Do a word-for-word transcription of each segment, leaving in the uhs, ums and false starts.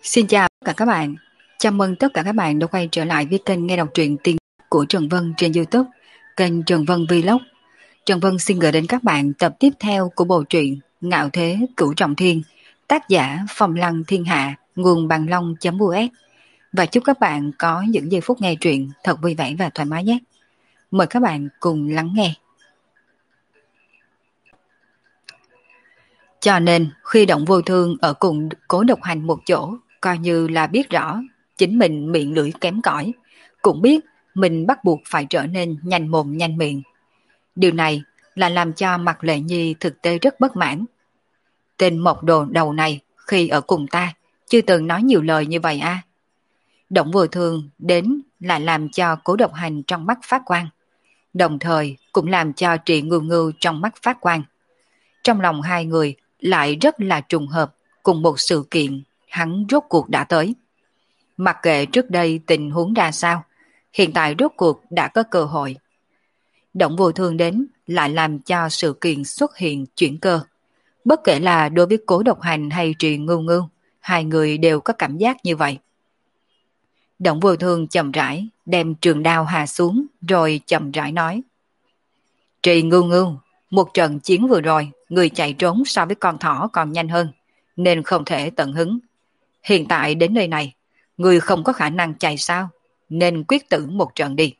Xin chào tất cả các bạn. Chào mừng tất cả các bạn đã quay trở lại với kênh nghe đọc truyện tiên của Trần Vân trên YouTube, kênh Trần Vân Vlog. Trần Vân xin gửi đến các bạn tập tiếp theo của bộ truyện Ngạo Thế Cửu Trọng Thiên, tác giả Phong Lăng Thiên Hạ, nguồn bằng long.us. Và chúc các bạn có những giây phút nghe truyện thật vui vẻ và thoải mái nhé. Mời các bạn cùng lắng nghe. Cho nên khi Động Vô Thương ở cùng Cố Độc Hành một chỗ, coi như là biết rõ chính mình miệng lưỡi kém cỏi, cũng biết mình bắt buộc phải trở nên nhanh mồm nhanh miệng. Điều này là làm cho Mạc Lệ Nhi thực tế rất bất mãn. Tên mộc đồ đầu này khi ở cùng ta chưa từng nói nhiều lời như vậy a. À. Động Vô Thương đến là làm cho Cố Độc Hành trong mắt phát quang, đồng thời cũng làm cho Trị Ngưu Ngưu trong mắt phát quang. Trong lòng hai người lại rất là trùng hợp cùng một sự kiện hắn rốt cuộc đã tới. Mặc kệ trước đây tình huống ra sao, hiện tại rốt cuộc đã có cơ hội. Động Vô Thương đến lại làm cho sự kiện xuất hiện chuyển cơ. Bất kể là đối với Cố Độc Hành hay Trì Ngưu Ngưu, hai người đều có cảm giác như vậy. Động Vô Thương chậm rãi đem trường đao hạ xuống rồi chậm rãi nói: Trì Ngưu Ngưu, một trận chiến vừa rồi, người chạy trốn so với con thỏ còn nhanh hơn, nên không thể tận hứng. Hiện tại đến nơi này, người không có khả năng chạy sao, nên quyết tử một trận đi.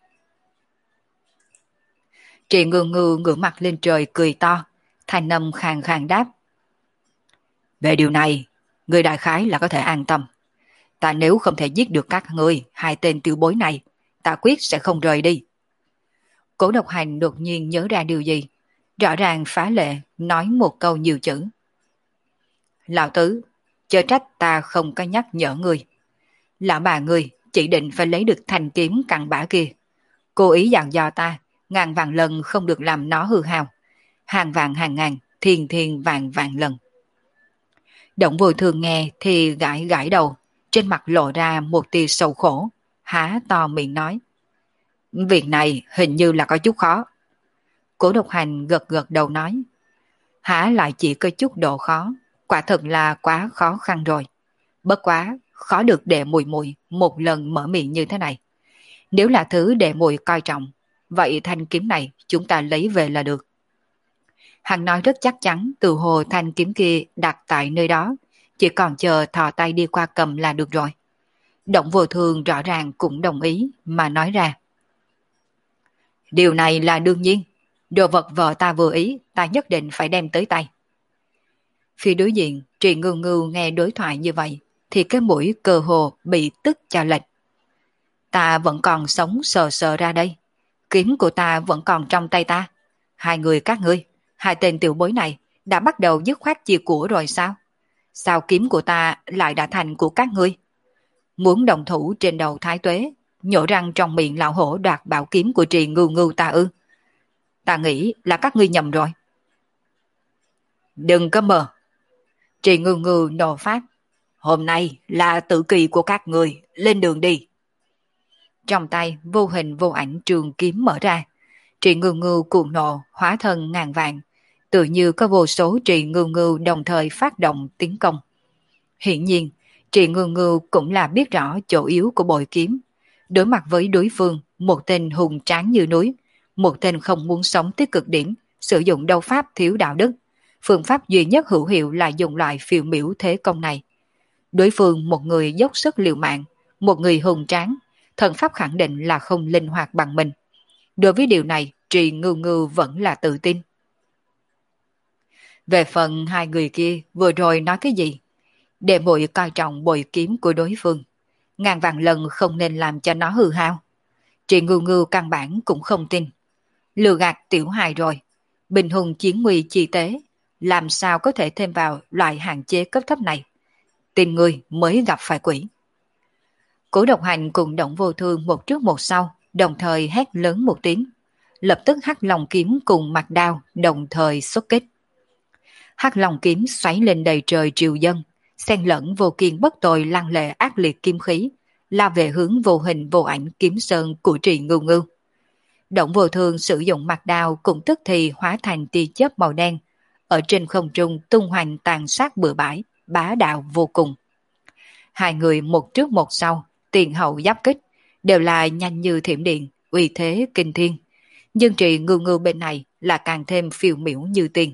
Trì Ngưu Ngưu ngửa mặt lên trời cười to, thanh âm khàn khàn đáp: Về điều này, người đại khái là có thể an tâm. Ta nếu không thể giết được các ngươi, hai tên tiểu bối này, ta quyết sẽ không rời đi. Cố Độc Hành đột nhiên nhớ ra điều gì, rõ ràng phá lệ nói một câu nhiều chữ. Lão tứ, chớ trách ta không có nhắc nhở ngươi. Lão bà ngươi chỉ định phải lấy được thanh kiếm cặn bã kia. Cố ý dặn dò ta, ngàn vạn lần không được làm nó hư hao. Hàng vạn hàng ngàn, thiên thiên vạn vạn lần. Động Vô Thương nghe thì gãi gãi đầu, trên mặt lộ ra một tia sầu khổ, há to miệng nói: Việc này hình như là có chút khó. Cố Độc Hành gật gật đầu nói: Hả lại chỉ có chút độ khó, quả thật là quá khó khăn rồi. Bất quá, khó được để mùi mùi một lần mở miệng như thế này. Nếu là thứ để mùi coi trọng, vậy thanh kiếm này chúng ta lấy về là được. Hắn nói rất chắc chắn, từ hồ thanh kiếm kia đặt tại nơi đó, chỉ còn chờ thò tay đi qua cầm là được rồi. Động Vô Thương rõ ràng cũng đồng ý mà nói ra: Điều này là đương nhiên. Đồ vật vợ ta vừa ý, ta nhất định phải đem tới tay. Phía đối diện, Trì Ngưu Ngưu nghe đối thoại như vậy, thì cái mũi cơ hồ bị tức cho lệch. Ta vẫn còn sống sờ sờ ra đây. Kiếm của ta vẫn còn trong tay ta. Hai người các ngươi, hai tên tiểu bối này đã bắt đầu dứt khoát chia của rồi sao? Sao kiếm của ta lại đã thành của các ngươi? Muốn đồng thủ trên đầu Thái Tuế, nhổ răng trong miệng lão hổ đoạt bảo kiếm của Trì Ngưu Ngưu ta ư? Ta nghĩ là các ngươi nhầm rồi. Đừng có mơ. Trì Ngưu Ngưu nổ phát: Hôm nay là tự kỳ của các người, lên đường đi. Trong tay vô hình vô ảnh trường kiếm mở ra. Trì Ngưu Ngưu cuồng nộ hóa thân ngàn vạn, tự như có vô số Trì Ngưu Ngưu đồng thời phát động tiến công. Hiển nhiên, Trì Ngưu Ngưu cũng là biết rõ chỗ yếu của bội kiếm. Đối mặt với đối phương, một tên hùng tráng như núi, một tên không muốn sống tới cực điểm, sử dụng đấu pháp thiếu đạo đức. Phương pháp duy nhất hữu hiệu là dùng loại phiêu miểu thế công này. Đối phương một người dốc sức liều mạng, một người hùng tráng, thần pháp khẳng định là không linh hoạt bằng mình. Đối với điều này, Trì Ngưu Ngưu vẫn là tự tin. Về phần hai người kia vừa rồi nói cái gì? Để muội coi trọng bội kiếm của đối phương, ngàn vạn lần không nên làm cho nó hư hao. Trì Ngưu Ngưu căn bản cũng không tin. Lừa gạt tiểu hài rồi. Bình hùng chiến nguy chi tế, làm sao có thể thêm vào loại hạn chế cấp thấp này? Tin người mới gặp phải quỷ. Cố Độc Hành cùng Động Vô Thương một trước một sau, đồng thời hét lớn một tiếng. Lập tức hắc long kiếm cùng mặt đao đồng thời xuất kích. Hắc long kiếm xoáy lên đầy trời triều dân, xen lẫn vô kiên bất tồi lăng lệ ác liệt kim khí, lao về hướng vô hình vô ảnh kiếm sơn của Trì Ngưu Ngưu. Động Vô Thương sử dụng mặt đao cũng tức thì hóa thành tia chớp màu đen, ở trên không trung tung hoành tàn sát bừa bãi, bá đạo vô cùng. Hai người một trước một sau, tiền hậu giáp kích, đều là nhanh như thiểm điện, uy thế kinh thiên. Nhưng Trì Ngưu Ngưu bên này là càng thêm phiêu miểu như tiên.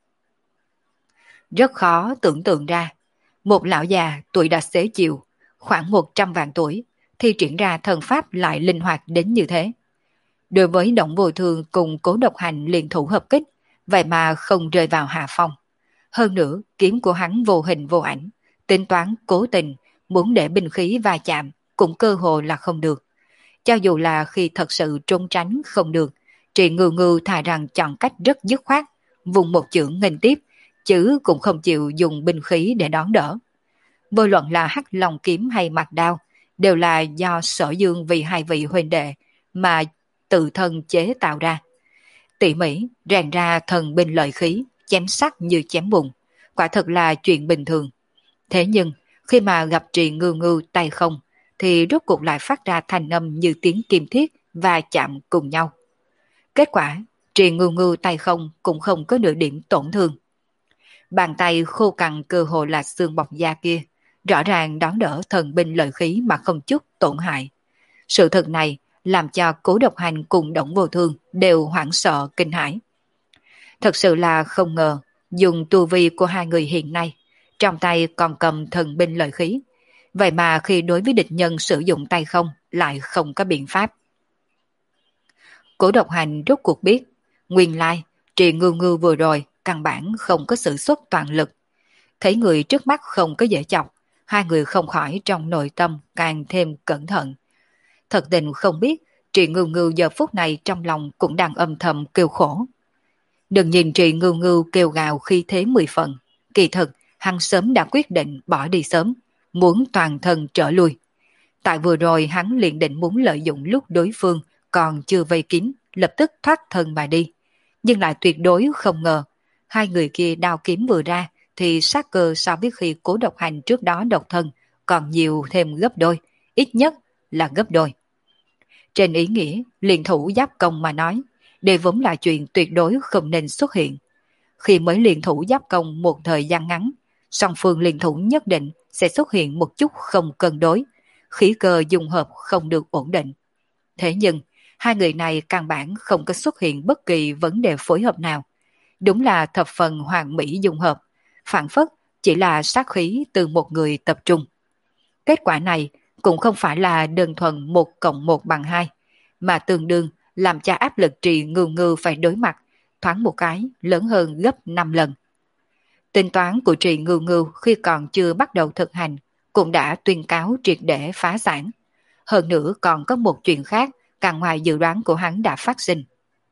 Rất khó tưởng tượng ra, một lão già tuổi đã xế chiều, khoảng một trăm vạn tuổi, thì triển ra thần pháp lại linh hoạt đến như thế. Đối với Động Vô Thương cùng Cố Độc Hành liên thủ hợp kích, vậy mà không rơi vào hạ phong. Hơn nữa, kiếm của hắn vô hình vô ảnh, tính toán cố tình, muốn để binh khí va chạm, cũng cơ hồ là không được. Cho dù là khi thật sự trốn tránh không được, Trì Ngưu Ngưu thà rằng chọn cách rất dứt khoát, vùng một chưởng nghênh tiếp, chứ cũng không chịu dùng binh khí để đón đỡ. Vô luận là hắc long kiếm hay mặt đao, đều là do Sở Dương vì hai vị huynh đệ mà tự thân chế tạo ra. Tỉ mỉ rèn ra thần binh lợi khí, chém sắc như chém bùn, quả thật là chuyện bình thường. Thế nhưng khi mà gặp Trì Ngưu Ngưu tay không, thì rốt cuộc lại phát ra thanh âm như tiếng kim thiết và chạm cùng nhau. Kết quả, Trì Ngưu Ngưu tay không cũng không có nửa điểm tổn thương. Bàn tay khô cằn cơ hồ là xương bọc da kia, rõ ràng đón đỡ thần binh lợi khí mà không chút tổn hại. Sự thật này làm cho Cố Độc Hành cùng Động Vô Thương đều hoảng sợ kinh hãi. Thật sự là không ngờ, dùng tu vi của hai người hiện nay, trong tay còn cầm thần binh lợi khí, vậy mà khi đối với địch nhân sử dụng tay không lại không có biện pháp. Cố Độc Hành rốt cuộc biết, nguyên lai Trì Ngưu Ngưu vừa rồi căn bản không có sử xuất toàn lực. Thấy người trước mắt không có dễ chọc, hai người không khỏi trong nội tâm càng thêm cẩn thận. Thật tình không biết, Trì Ngưu Ngưu giờ phút này trong lòng cũng đang âm thầm kêu khổ. Đừng nhìn Trì Ngưu Ngưu kêu gào khi thế mười phần, kỳ thực hắn sớm đã quyết định bỏ đi sớm, muốn toàn thân trở lui. Tại vừa rồi hắn liền định muốn lợi dụng lúc đối phương còn chưa vây kín, lập tức thoát thân mà đi. Nhưng lại tuyệt đối không ngờ, hai người kia đao kiếm vừa ra thì sát cơ so với khi Cố Độc Hành trước đó độc thân còn nhiều thêm gấp đôi, ít nhất là gấp đôi. Trên ý nghĩa liên thủ giáp công mà nói, đây vốn là chuyện tuyệt đối không nên xuất hiện. Khi mới liên thủ giáp công một thời gian ngắn, song phương liên thủ nhất định sẽ xuất hiện một chút không cân đối, khí cơ dung hợp không được ổn định. Thế nhưng, hai người này căn bản không có xuất hiện bất kỳ vấn đề phối hợp nào. Đúng là thập phần hoàn mỹ dung hợp, phản phất chỉ là sát khí từ một người tập trung. Kết quả này cũng không phải là đơn thuần một cộng một bằng hai, mà tương đương làm cho áp lực Trì Ngưu Ngưu phải đối mặt, thoáng một cái lớn hơn gấp năm lần. Tính toán của Trì Ngưu Ngưu khi còn chưa bắt đầu thực hành, cũng đã tuyên cáo triệt để phá sản. Hơn nữa còn có một chuyện khác, càng ngoài dự đoán của hắn đã phát sinh.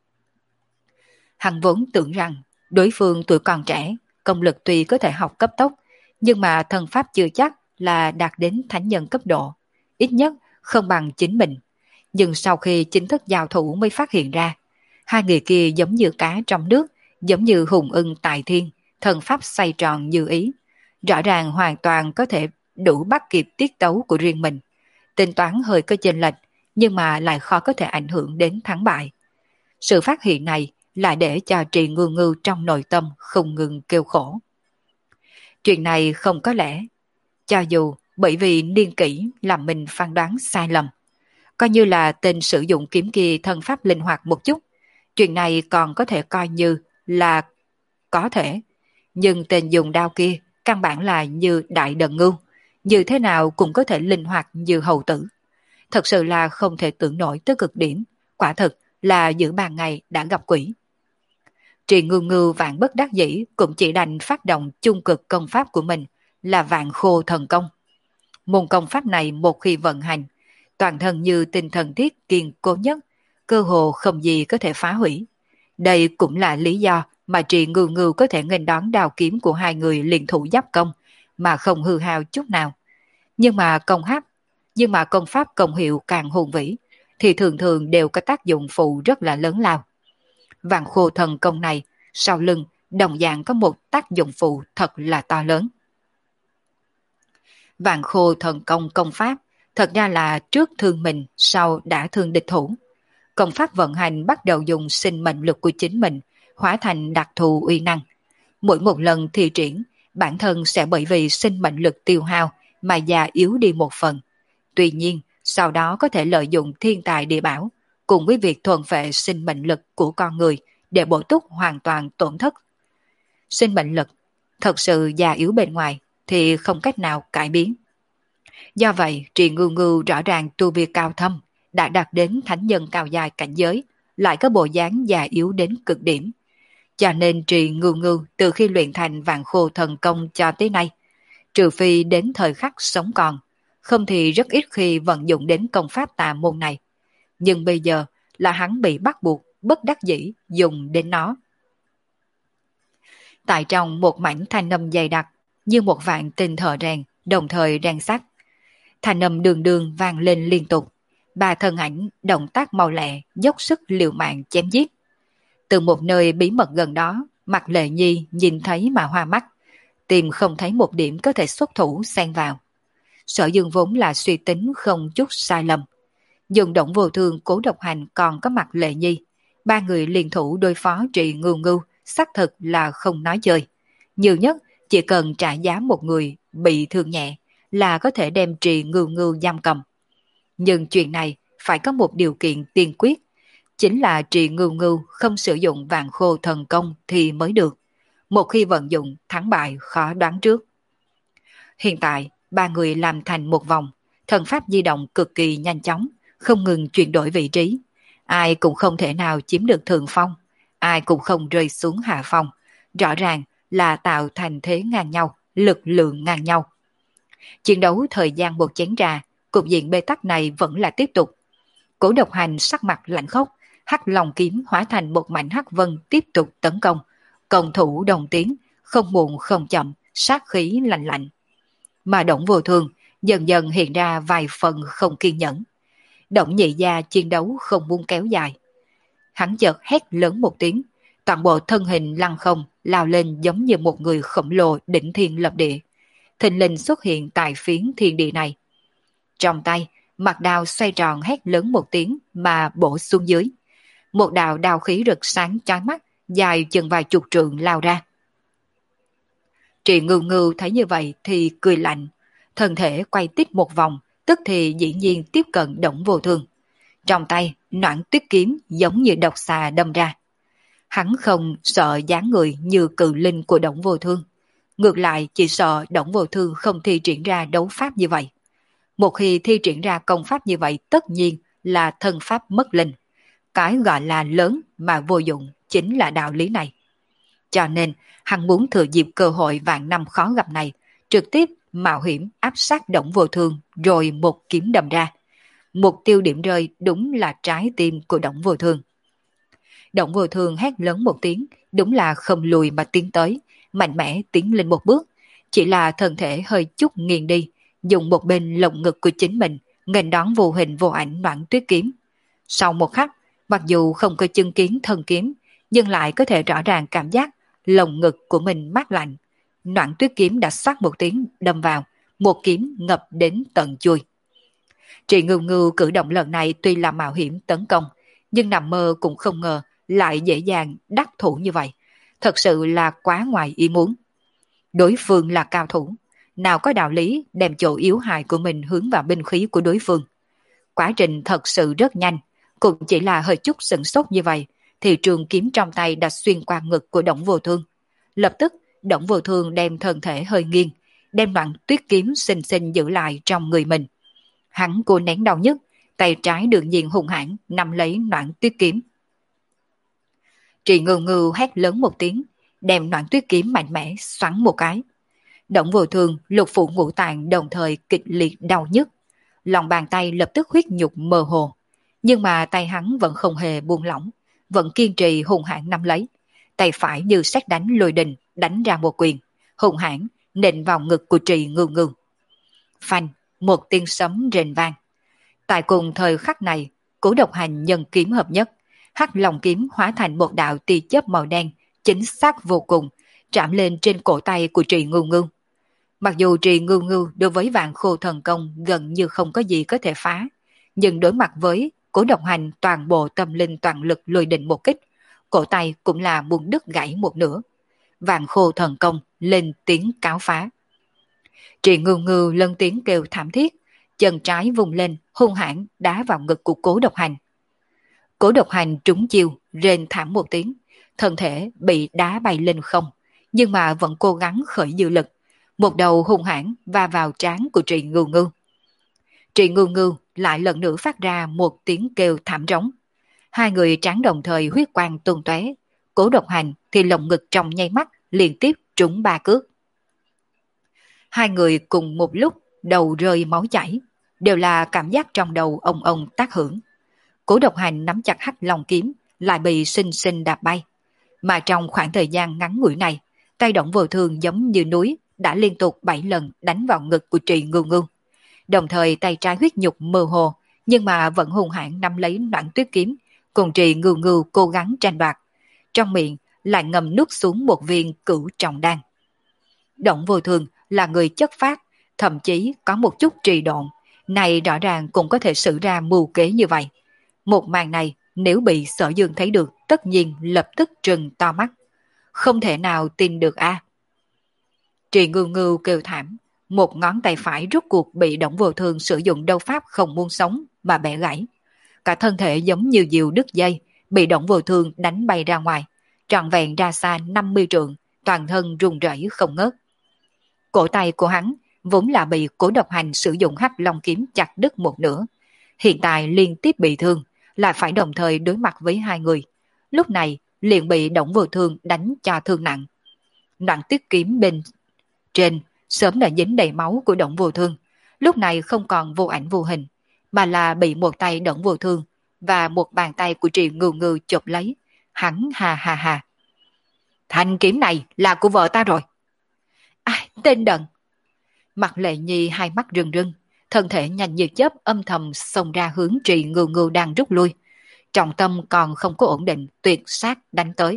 Hắn vốn tưởng rằng đối phương tuổi còn trẻ, công lực tuy có thể học cấp tốc, nhưng mà thần pháp chưa chắc là đạt đến thánh nhân cấp độ, ít nhất không bằng chính mình. Nhưng sau khi chính thức giao thủ mới phát hiện ra, hai người kia giống như cá trong nước, giống như hùng ưng tại thiên, thần pháp xoay tròn như ý. Rõ ràng hoàn toàn có thể đủ bắt kịp tiết tấu của riêng mình. Tính toán hơi có chênh lệch, nhưng mà lại khó có thể ảnh hưởng đến thắng bại. Sự phát hiện này lại để cho Trì Ngưu Ngưu trong nội tâm không ngừng kêu khổ. Chuyện này không có lẽ, cho dù bởi vì niên kỷ làm mình phán đoán sai lầm, coi như là tên sử dụng kiếm kia thân pháp linh hoạt một chút, chuyện này còn có thể coi như là có thể. Nhưng tên dùng đao kia căn bản là như đại đần ngưu, như thế nào cũng có thể linh hoạt như hầu tử. Thật sự là không thể tưởng nổi tới cực điểm, quả thực là giữa ban ngày đã gặp quỷ. Trì Ngưu Ngưu vạn bất đắc dĩ cũng chỉ đành phát động chung cực công pháp của mình là Vạn Khô Thần Công. Môn công pháp này một khi vận hành, toàn thân như tinh thần thiết kiên cố nhất, cơ hồ không gì có thể phá hủy. Đây cũng là lý do mà Trì Ngưu Ngưu có thể nghênh đón đao kiếm của hai người liên thủ giáp công mà không hư hao chút nào. Nhưng mà công pháp, nhưng mà công pháp công hiệu càng hùng vĩ thì thường thường đều có tác dụng phụ rất là lớn lao. Vạn Khô Thần Công này sau lưng đồng dạng có một tác dụng phụ thật là to lớn. Vạn Khô Thần Công công pháp thật ra là trước thương mình, sau đã thương địch thủ. Công pháp vận hành bắt đầu dùng sinh mệnh lực của chính mình hóa thành đặc thù uy năng. Mỗi một lần thi triển, bản thân sẽ bởi vì sinh mệnh lực tiêu hao mà già yếu đi một phần. Tuy nhiên, sau đó có thể lợi dụng thiên tài địa bảo cùng với việc thuần phệ sinh mệnh lực của con người để bổ túc hoàn toàn tổn thất. Sinh mệnh lực thật sự già yếu bên ngoài thì không cách nào cải biến. Do vậy, Trì Ngưu Ngưu rõ ràng tu vi cao thâm, đã đạt đến thánh nhân cao dài cảnh giới, lại có bộ dáng già yếu đến cực điểm. Cho nên Trì Ngưu Ngưu từ khi luyện thành vạn khô thần công cho tới nay, trừ phi đến thời khắc sống còn, không thì rất ít khi vận dụng đến công pháp tà môn này. Nhưng bây giờ là hắn bị bắt buộc, bất đắc dĩ dùng đến nó. Tại trong một mảnh thanh âm dày đặc, như một vạn tinh thợ rèn, đồng thời rèn sắt. Thanh âm đường đường vang lên liên tục. Ba thân ảnh động tác mau lẹ, dốc sức liều mạng chém giết. Từ một nơi bí mật gần đó, Mạc Lệ Nhi nhìn thấy mà hoa mắt, tìm không thấy một điểm có thể xuất thủ xen vào. Sở Dương vốn là suy tính không chút sai lầm. Dùng Động Vô Thương, Cố Độc Hành còn có Mạc Lệ Nhi, ba người liên thủ đối phó Trì Ngưu Ngưu xác thực là không nói chơi. Nhiều nhất chỉ cần trả giá một người bị thương nhẹ là có thể đem Trì Ngưu Ngưu giam cầm. Nhưng chuyện này phải có một điều kiện tiên quyết, chính là Trì Ngưu Ngưu không sử dụng vạn khô thần công thì mới được. Một khi vận dụng, thắng bại khó đoán trước. Hiện tại, ba người làm thành một vòng, thần pháp di động cực kỳ nhanh chóng, không ngừng chuyển đổi vị trí. Ai cũng không thể nào chiếm được thượng phong, ai cũng không rơi xuống hạ phong. Rõ ràng là tạo thành thế ngang nhau, lực lượng ngang nhau. Chiến đấu thời gian một chén trà, cục diện bế tắc này vẫn là tiếp tục. Cố Độc Hành sắc mặt lạnh khốc, hắc long kiếm hóa thành một mảnh hắc vân tiếp tục tấn công. Công thủ đồng tiến, không muộn không chậm, sát khí lạnh lạnh. Mà Động Vô Thương dần dần hiện ra vài phần không kiên nhẫn. Động Nhị Gia chiến đấu không muốn kéo dài. Hắn chợt hét lớn một tiếng, toàn bộ thân hình lăng không lao lên giống như một người khổng lồ đỉnh thiên lập địa. Thình lình xuất hiện tại phiến thiên địa này. Trong tay, mặt đao xoay tròn hét lớn một tiếng mà bổ xuống dưới. Một đạo đao khí rực sáng chói mắt, dài chừng vài chục trượng lao ra. Trì Ngưu Ngưu thấy như vậy thì cười lạnh, thân thể quay tít một vòng, tức thì dĩ nhiên tiếp cận Động Vô Thương. Trong tay, Noãn Tuyết kiếm giống như độc xà đâm ra. Hắn không sợ dáng người như cự linh của Động Vô Thương. Ngược lại chỉ sợ Động Vô Thương không thi triển ra đấu pháp như vậy. Một khi thi triển ra công pháp như vậy tất nhiên là thân pháp mất linh. Cái gọi là lớn mà vô dụng chính là đạo lý này. Cho nên hắn muốn thừa dịp cơ hội vạn năm khó gặp này, trực tiếp mạo hiểm áp sát Động Vô Thương rồi một kiếm đâm ra. Mục tiêu điểm rơi đúng là trái tim của Động Vô Thương. Động Vô Thương hét lớn một tiếng, đúng là không lùi mà tiến tới, mạnh mẽ tiến lên một bước, chỉ là thân thể hơi chút nghiêng đi, dùng một bên lồng ngực của chính mình nghênh đón vô hình vô ảnh Noãn Tuyết kiếm. Sau một khắc, mặc dù không có chứng kiến thân kiếm, nhưng lại có thể rõ ràng cảm giác lồng ngực của mình mát lạnh. Noãn Tuyết kiếm đã xoát một tiếng đâm vào, một kiếm ngập đến tận chui. Trì Ngưu Ngưu cử động lần này tuy là mạo hiểm tấn công, nhưng nằm mơ cũng không ngờ lại dễ dàng đắc thủ như vậy. Thật sự là quá ngoài ý muốn. Đối phương là cao thủ, nào có đạo lý đem chỗ yếu hại của mình hướng vào binh khí của đối phương. Quá trình thật sự rất nhanh, cũng chỉ là hơi chút sửng sốt như vậy, thì trường kiếm trong tay đã xuyên qua ngực của Động Vô Thương. Lập tức, Động Vô Thương đem thân thể hơi nghiêng, đem Noãn Tuyết kiếm xinh xinh giữ lại trong người mình. Hắn cố nén đau nhức, tay trái đương nhiên hung hãn nắm lấy Noãn Tuyết kiếm. Trì Ngưu Ngưu hét lớn một tiếng, đem Noãn Tuyết kiếm mạnh mẽ xoắn một cái. Động Vô Thương lục phủ ngũ tạng đồng thời kịch liệt đau nhức, lòng bàn tay lập tức huyết nhục mơ hồ, nhưng mà tay hắn vẫn không hề buông lỏng, vẫn kiên trì hung hãn nắm lấy. Tay phải như sét đánh lôi đình đánh ra một quyền, hung hãn nện vào ngực của Trì Ngưu Ngưu. Phanh, một tiếng sấm rền vang. Tại cùng thời khắc này, Cố Độc Hành nhân kiếm hợp nhất, hắc long kiếm hóa thành một đạo tia chớp màu đen, chính xác vô cùng, chạm lên trên cổ tay của Trì Ngưu Ngưu. Mặc dù Trì Ngưu Ngưu đối với vạn khô thần công gần như không có gì có thể phá, nhưng đối mặt với Cố Độc Hành toàn bộ tâm linh toàn lực lùi định một kích, cổ tay cũng là muốn đứt gãy một nửa. Vạn khô thần công lên tiếng cáo phá. Trì Ngưu Ngưu lớn tiếng kêu thảm thiết, chân trái vùng lên hung hãn đá vào ngực của Cố Độc Hành. Cố Độc Hành trúng chiêu, rên thảm một tiếng, thân thể bị đá bay lên không, nhưng mà vẫn cố gắng khởi dư lực, một đầu hung hãn va vào trán của Trì Ngưu Ngưu. Trì Ngưu Ngưu lại lần nữa phát ra một tiếng kêu thảm rống. Hai người trán đồng thời huyết quang tung tóe. Cố Độc Hành thì lồng ngực trong nháy mắt liên tiếp trúng ba cước. Hai người cùng một lúc đầu rơi máu chảy, đều là cảm giác trong đầu ông ông tác hưởng. Cố Độc Hành nắm chặt hắc long kiếm, lại bị sinh sinh đạp bay. Mà trong khoảng thời gian ngắn ngủi này, tay Động Vô Thương giống như núi đã liên tục bảy lần đánh vào ngực của Trì Ngưu Ngưu. Đồng thời tay trái huyết nhục mơ hồ, nhưng mà vẫn hung hãn nắm lấy Noãn Tuyết kiếm, cùng Trì Ngưu Ngưu cố gắng tranh đoạt. Trong miệng lại ngầm nuốt xuống một viên cửu trọng đan. Động Vô Thương là người chất phác, thậm chí có một chút trì độn, này rõ ràng cũng có thể xử ra mưu kế như vậy. Một màn này nếu bị Sở Dương thấy được, tất nhiên lập tức trừng to mắt. Không thể nào tin được a. À. Trì Ngưu Ngưu kêu thảm, một ngón tay phải rút cuộc bị Động Vô Thương sử dụng đấu pháp không muốn sống mà bẻ gãy. Cả thân thể giống như diều đứt dây, bị Động Vô Thương đánh bay ra ngoài, trọn vẹn ra xa năm mươi trượng, toàn thân run rẩy không ngớt. Cổ tay của hắn vốn là bị Cố Độc Hành sử dụng hắc long kiếm chặt đứt một nửa, hiện tại liên tiếp bị thương, lại phải đồng thời đối mặt với hai người. Lúc này liền bị Động Vô Thương đánh cho thương nặng. Noãn Tuyết kiếm bên trên sớm đã dính đầy máu của Động Vô Thương, lúc này không còn vô ảnh vô hình, mà là bị một tay Động Vô Thương và một bàn tay của Trì Ngưu Ngưu chộp lấy. Hắn hà hà hà. Thanh kiếm này là của vợ ta rồi. Ai, tên đần. Mặt Lệ Nhi hai mắt rưng rưng, thân thể nhanh như chớp âm thầm xông ra hướng Trì Ngưu Ngưu đang rút lui. Trọng tâm còn không có ổn định, tuyệt sát đánh tới.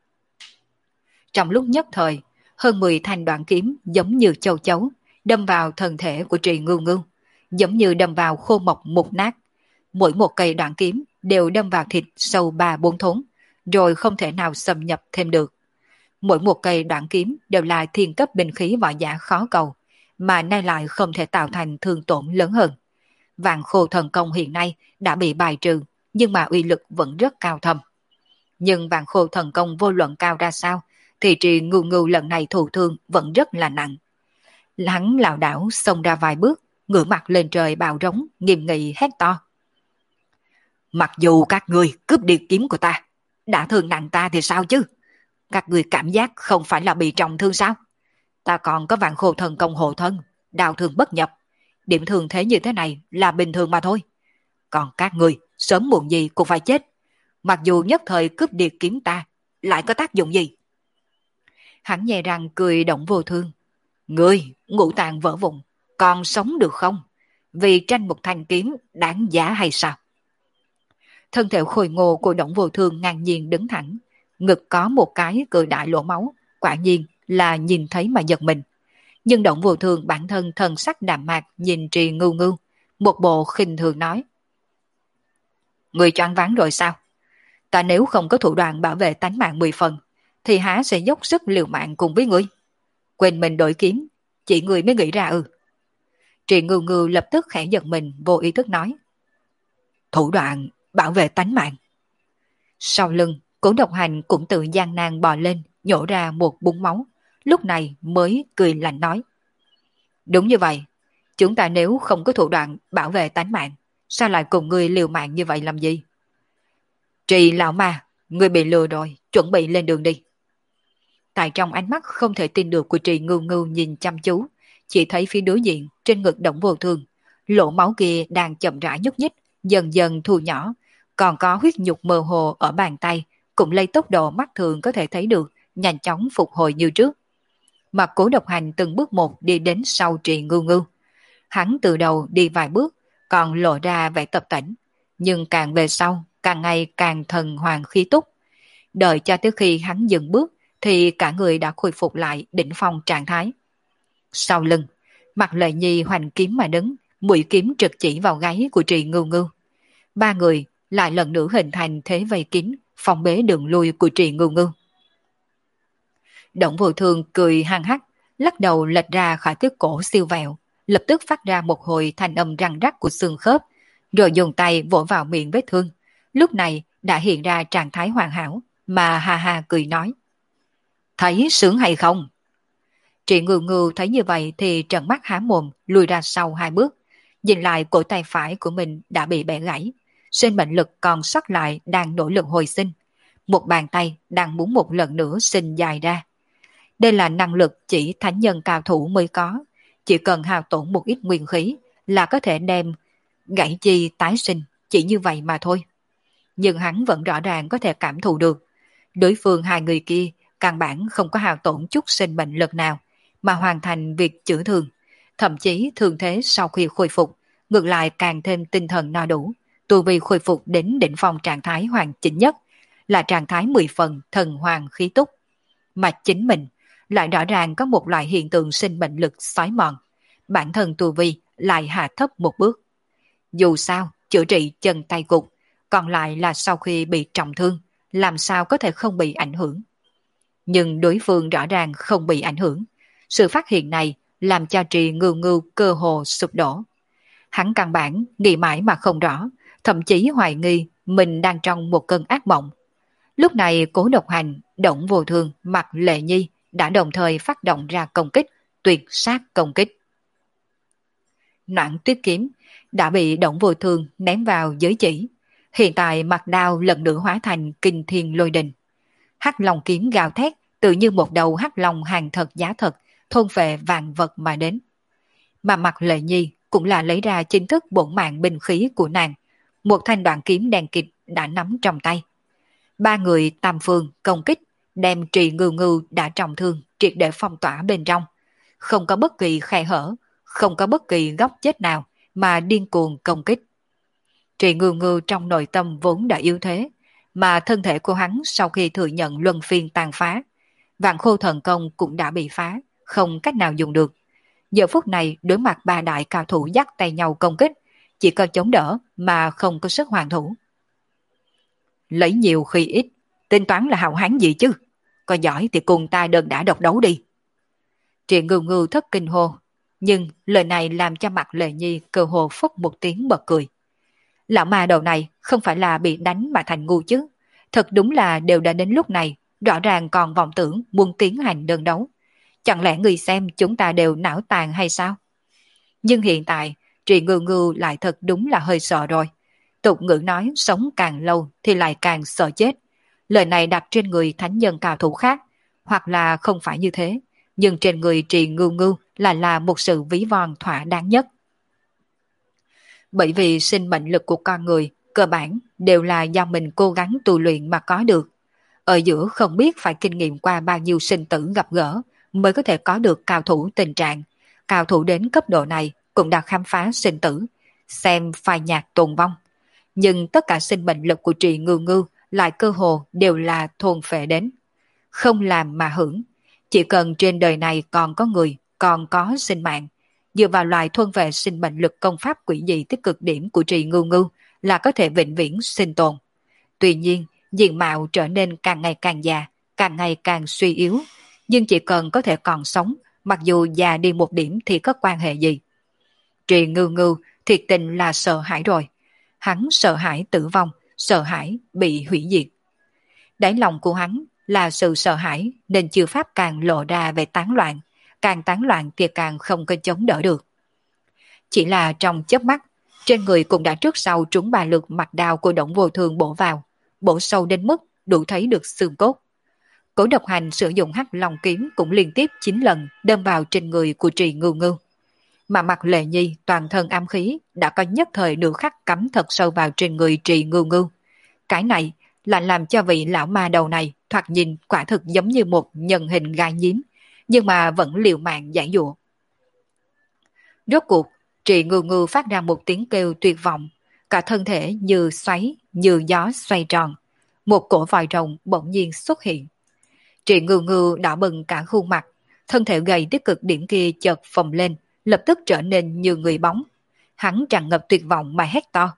Trong lúc nhất thời, hơn mười thanh đoạn kiếm giống như châu chấu, đâm vào thân thể của Trì Ngưu Ngưu, giống như đâm vào khô mộc mục nát. Mỗi một cây đoạn kiếm đều đâm vào thịt sâu ba bốn thốn, rồi không thể nào xâm nhập thêm được. Mỗi một cây đoạn kiếm đều là thiên cấp binh khí võ giả khó cầu, mà nay lại không thể tạo thành thương tổn lớn hơn. Vạn Khô Thần Công hiện nay đã bị bài trừ, nhưng mà uy lực vẫn rất cao thâm. Nhưng Vạn Khô Thần Công vô luận cao ra sao, thì Trì Ngưu Ngưu lần này thụ thương vẫn rất là nặng. Hắn lảo đảo xông ra vài bước, ngửa mặt lên trời bạo rống, nghiêm nghị hét to. Mặc dù các người cướp đi kiếm của ta, đã thương nặng ta thì sao chứ? Các người cảm giác không phải là bị trọng thương sao? Ta còn có Vạn Khô Thần Công hộ thân, đào thương bất nhập. Điểm thương thế như thế này là bình thường mà thôi. Còn các người sớm muộn gì cũng phải chết. Mặc dù nhất thời cướp đi kiếm ta, lại có tác dụng gì? Hắn nhè răng cười Động Vô Thương. Ngươi, ngũ tạng vỡ vụn, còn sống được không? Vì tranh một thanh kiếm đáng giá hay sao? Thân thể khôi ngô của Động Vô Thương ngang nhiên đứng thẳng, ngực có một cái cự đại lỗ máu, quả nhiên là nhìn thấy mà giật mình. Nhưng Động Vô Thương bản thân thần sắc đạm mạc nhìn Trì Ngưu Ngưu, một bộ khinh thường nói. Người choáng váng rồi sao? Ta nếu không có thủ đoạn bảo vệ tánh mạng mười phần, thì há sẽ dốc sức liều mạng cùng với ngươi. Quên mình đổi kiếm, chỉ ngươi mới nghĩ ra ư? Trì Ngưu Ngưu lập tức khẽ giật mình, vô ý thức nói. Thủ đoạn bảo vệ tánh mạng. Sau lưng, Cố Độc Hành cũng tự gian nan bò lên, nhổ ra một búng máu, lúc này mới cười lạnh nói. Đúng như vậy, chúng ta nếu không có thủ đoạn bảo vệ tánh mạng, sao lại cùng ngươi liều mạng như vậy làm gì? Trì lão ma, ngươi bị lừa rồi, chuẩn bị lên đường đi. Tại trong ánh mắt không thể tin được của Trì Ngưu Ngưu nhìn chăm chú, chỉ thấy phía đối diện trên ngực Động Vô Thương, lỗ máu kia đang chậm rãi nhúc nhích, dần dần thu nhỏ, còn có huyết nhục mơ hồ ở bàn tay, cũng lấy tốc độ mắt thường có thể thấy được, nhanh chóng phục hồi như trước. Mà Cố Độc Hành từng bước một đi đến sau Trì Ngưu Ngưu. Hắn từ đầu đi vài bước, còn lộ ra vẻ tập tễnh, nhưng càng về sau, càng ngày càng thần hoàng khí túc. Đợi cho tới khi hắn dừng bước, thì cả người đã khôi phục lại đỉnh phong trạng thái. Sau lưng, Mặt Lệ Nhi hoành kiếm mà đứng, mũi kiếm trực chỉ vào gáy của Trì Ngưu Ngưu. Ba người lại lần nữa hình thành thế vây kín, phòng bế đường lui của Trì Ngưu Ngưu. Động Vô Thương cười hăng hắc, lắc đầu lệch ra khỏi cái cổ siêu vẹo, lập tức phát ra một hồi thanh âm răng rắc của xương khớp, rồi dùng tay vỗ vào miệng vết thương. Lúc này đã hiện ra trạng thái hoàn hảo, mà ha ha cười nói. Thấy sướng hay không? Trị Ngưu Ngưu thấy như vậy thì trợn mắt há mồm, lùi ra sau hai bước, nhìn lại cổ tay phải của mình đã bị bẻ gãy, sinh mệnh lực còn sót lại đang nỗ lực hồi sinh, một bàn tay đang muốn một lần nữa sinh dài ra. Đây là năng lực chỉ thánh nhân cao thủ mới có, chỉ cần hao tổn một ít nguyên khí là có thể đem gãy chi tái sinh, chỉ như vậy mà thôi. Nhưng hắn vẫn rõ ràng có thể cảm thụ được, đối phương hai người kia căn bản không có hao tổn chút sinh mệnh lực nào, mà hoàn thành việc chữa thương, thậm chí thương thế sau khi khôi phục, ngược lại càng thêm tinh thần no đủ, tu vi khôi phục đến đỉnh phong trạng thái hoàn chỉnh nhất, là trạng thái mười phần thần hoàng khí túc. Mà chính mình lại rõ ràng có một loại hiện tượng sinh mệnh lực xói mòn, bản thân tu vi lại hạ thấp một bước. Dù sao, chữa trị chân tay cục, còn lại là sau khi bị trọng thương, làm sao có thể không bị ảnh hưởng. Nhưng đối phương rõ ràng không bị ảnh hưởng. Sự phát hiện này làm cho Trì Ngưu Ngưu cơ hồ sụp đổ. Hắn căn bản nghĩ mãi mà không rõ, thậm chí hoài nghi mình đang trong một cơn ác mộng. Lúc này Cố Độc Hành, Đổng Vô Thương, Mạc Lệ Nhi đã đồng thời phát động ra công kích, tuyệt sát công kích. Noãn Tuyết kiếm đã bị Đổng Vô Thương ném vào giới chỉ. Hiện tại mặt đao lần nữa hóa thành kinh thiên lôi đình. Hắc Long kiếm gào thét, tự như một đầu hắc long hàng thật giá thật, thôn phệ vạn vật mà đến. Mà Mạc Lệ Nhi cũng là lấy ra chính thức bổn mạng binh khí của nàng, một thanh đoạn kiếm đen kịt đã nắm trong tay. Ba người tam phương công kích, đem Trì Ngưu Ngưu đã trọng thương triệt để phong tỏa bên trong, không có bất kỳ khe hở, không có bất kỳ góc chết nào mà điên cuồng công kích. Trì Ngưu Ngưu trong nội tâm vốn đã yếu thế, mà thân thể của hắn sau khi thừa nhận luân phiên tàn phá, vạn khô thần công cũng đã bị phá, không cách nào dùng được. Giờ phút này đối mặt ba đại cao thủ dắt tay nhau công kích, chỉ có chống đỡ mà không có sức hoàn thủ. Lấy nhiều khi ít, tính toán là hào hán gì chứ, có giỏi thì cùng ta đơn đã độc đấu đi. Trì Ngưu Ngưu thất kinh hô, nhưng lời này làm cho Mạc Lệ Nhi cơ hồ phốc một tiếng bật cười. Lão ma đầu này không phải là bị đánh mà thành ngu chứ, thật đúng là đều đã đến lúc này, rõ ràng còn vọng tưởng muốn tiến hành đơn đấu. Chẳng lẽ người xem chúng ta đều não tàn hay sao? Nhưng hiện tại, Trì Ngưu Ngưu lại thật đúng là hơi sợ rồi. Tục ngữ nói sống càng lâu thì lại càng sợ chết. Lời này đặt trên người thánh nhân cao thủ khác, hoặc là không phải như thế, nhưng trên người Trì Ngưu Ngưu là là một sự ví von thỏa đáng nhất. Bởi vì sinh mệnh lực của con người cơ bản đều là do mình cố gắng tu luyện mà có được. Ở giữa không biết phải kinh nghiệm qua bao nhiêu sinh tử gặp gỡ mới có thể có được cao thủ tình trạng. Cao thủ đến cấp độ này cũng đã khám phá sinh tử, xem phai nhạt tồn vong. Nhưng tất cả sinh mệnh lực của Trì Ngưu Ngưu lại cơ hồ đều là thôn phệ đến. Không làm mà hưởng. Chỉ cần trên đời này còn có người, còn có sinh mạng, dựa vào loại thôn về sinh mệnh lực công pháp quỷ dị tích cực điểm của Trì Ngưu Ngưu là có thể vĩnh viễn sinh tồn. Tuy nhiên, diện mạo trở nên càng ngày càng già, càng ngày càng suy yếu, nhưng chỉ cần có thể còn sống, mặc dù già đi một điểm thì có quan hệ gì. Trì Ngưu Ngưu thiệt tình là sợ hãi rồi. Hắn sợ hãi tử vong, sợ hãi bị hủy diệt. Đáy lòng của hắn là sự sợ hãi nên chư pháp càng lộ ra về tán loạn, càng tán loạn thì càng không có chống đỡ được. Chỉ là trong chớp mắt, trên người cũng đã trước sau trúng ba lượt mặt đao của Đổng Vô Thương bổ vào, bổ sâu đến mức đủ thấy được xương cốt. Cố Độc Hành sử dụng hắc long kiếm cũng liên tiếp chín lần đâm vào trên người của Trì Ngưu Ngưu. Mà Mạc Lệ Nhi toàn thân ám khí đã có nhất thời nửa khắc cắm thật sâu vào trên người Trì Ngưu Ngưu. Cái này là làm cho vị lão ma đầu này thoạt nhìn quả thực giống như một nhân hình gai nhím, nhưng mà vẫn liều mạng giải dụa. Rốt cuộc, Trì Ngưu Ngưu phát ra một tiếng kêu tuyệt vọng, cả thân thể như xoáy, như gió xoay tròn. Một cổ vòi rồng bỗng nhiên xuất hiện. Trì Ngưu Ngưu đỏ bừng cả khuôn mặt, thân thể gầy tới cực điểm kia chợt phồng lên, lập tức trở nên như người bóng. Hắn tràn ngập tuyệt vọng mà hét to.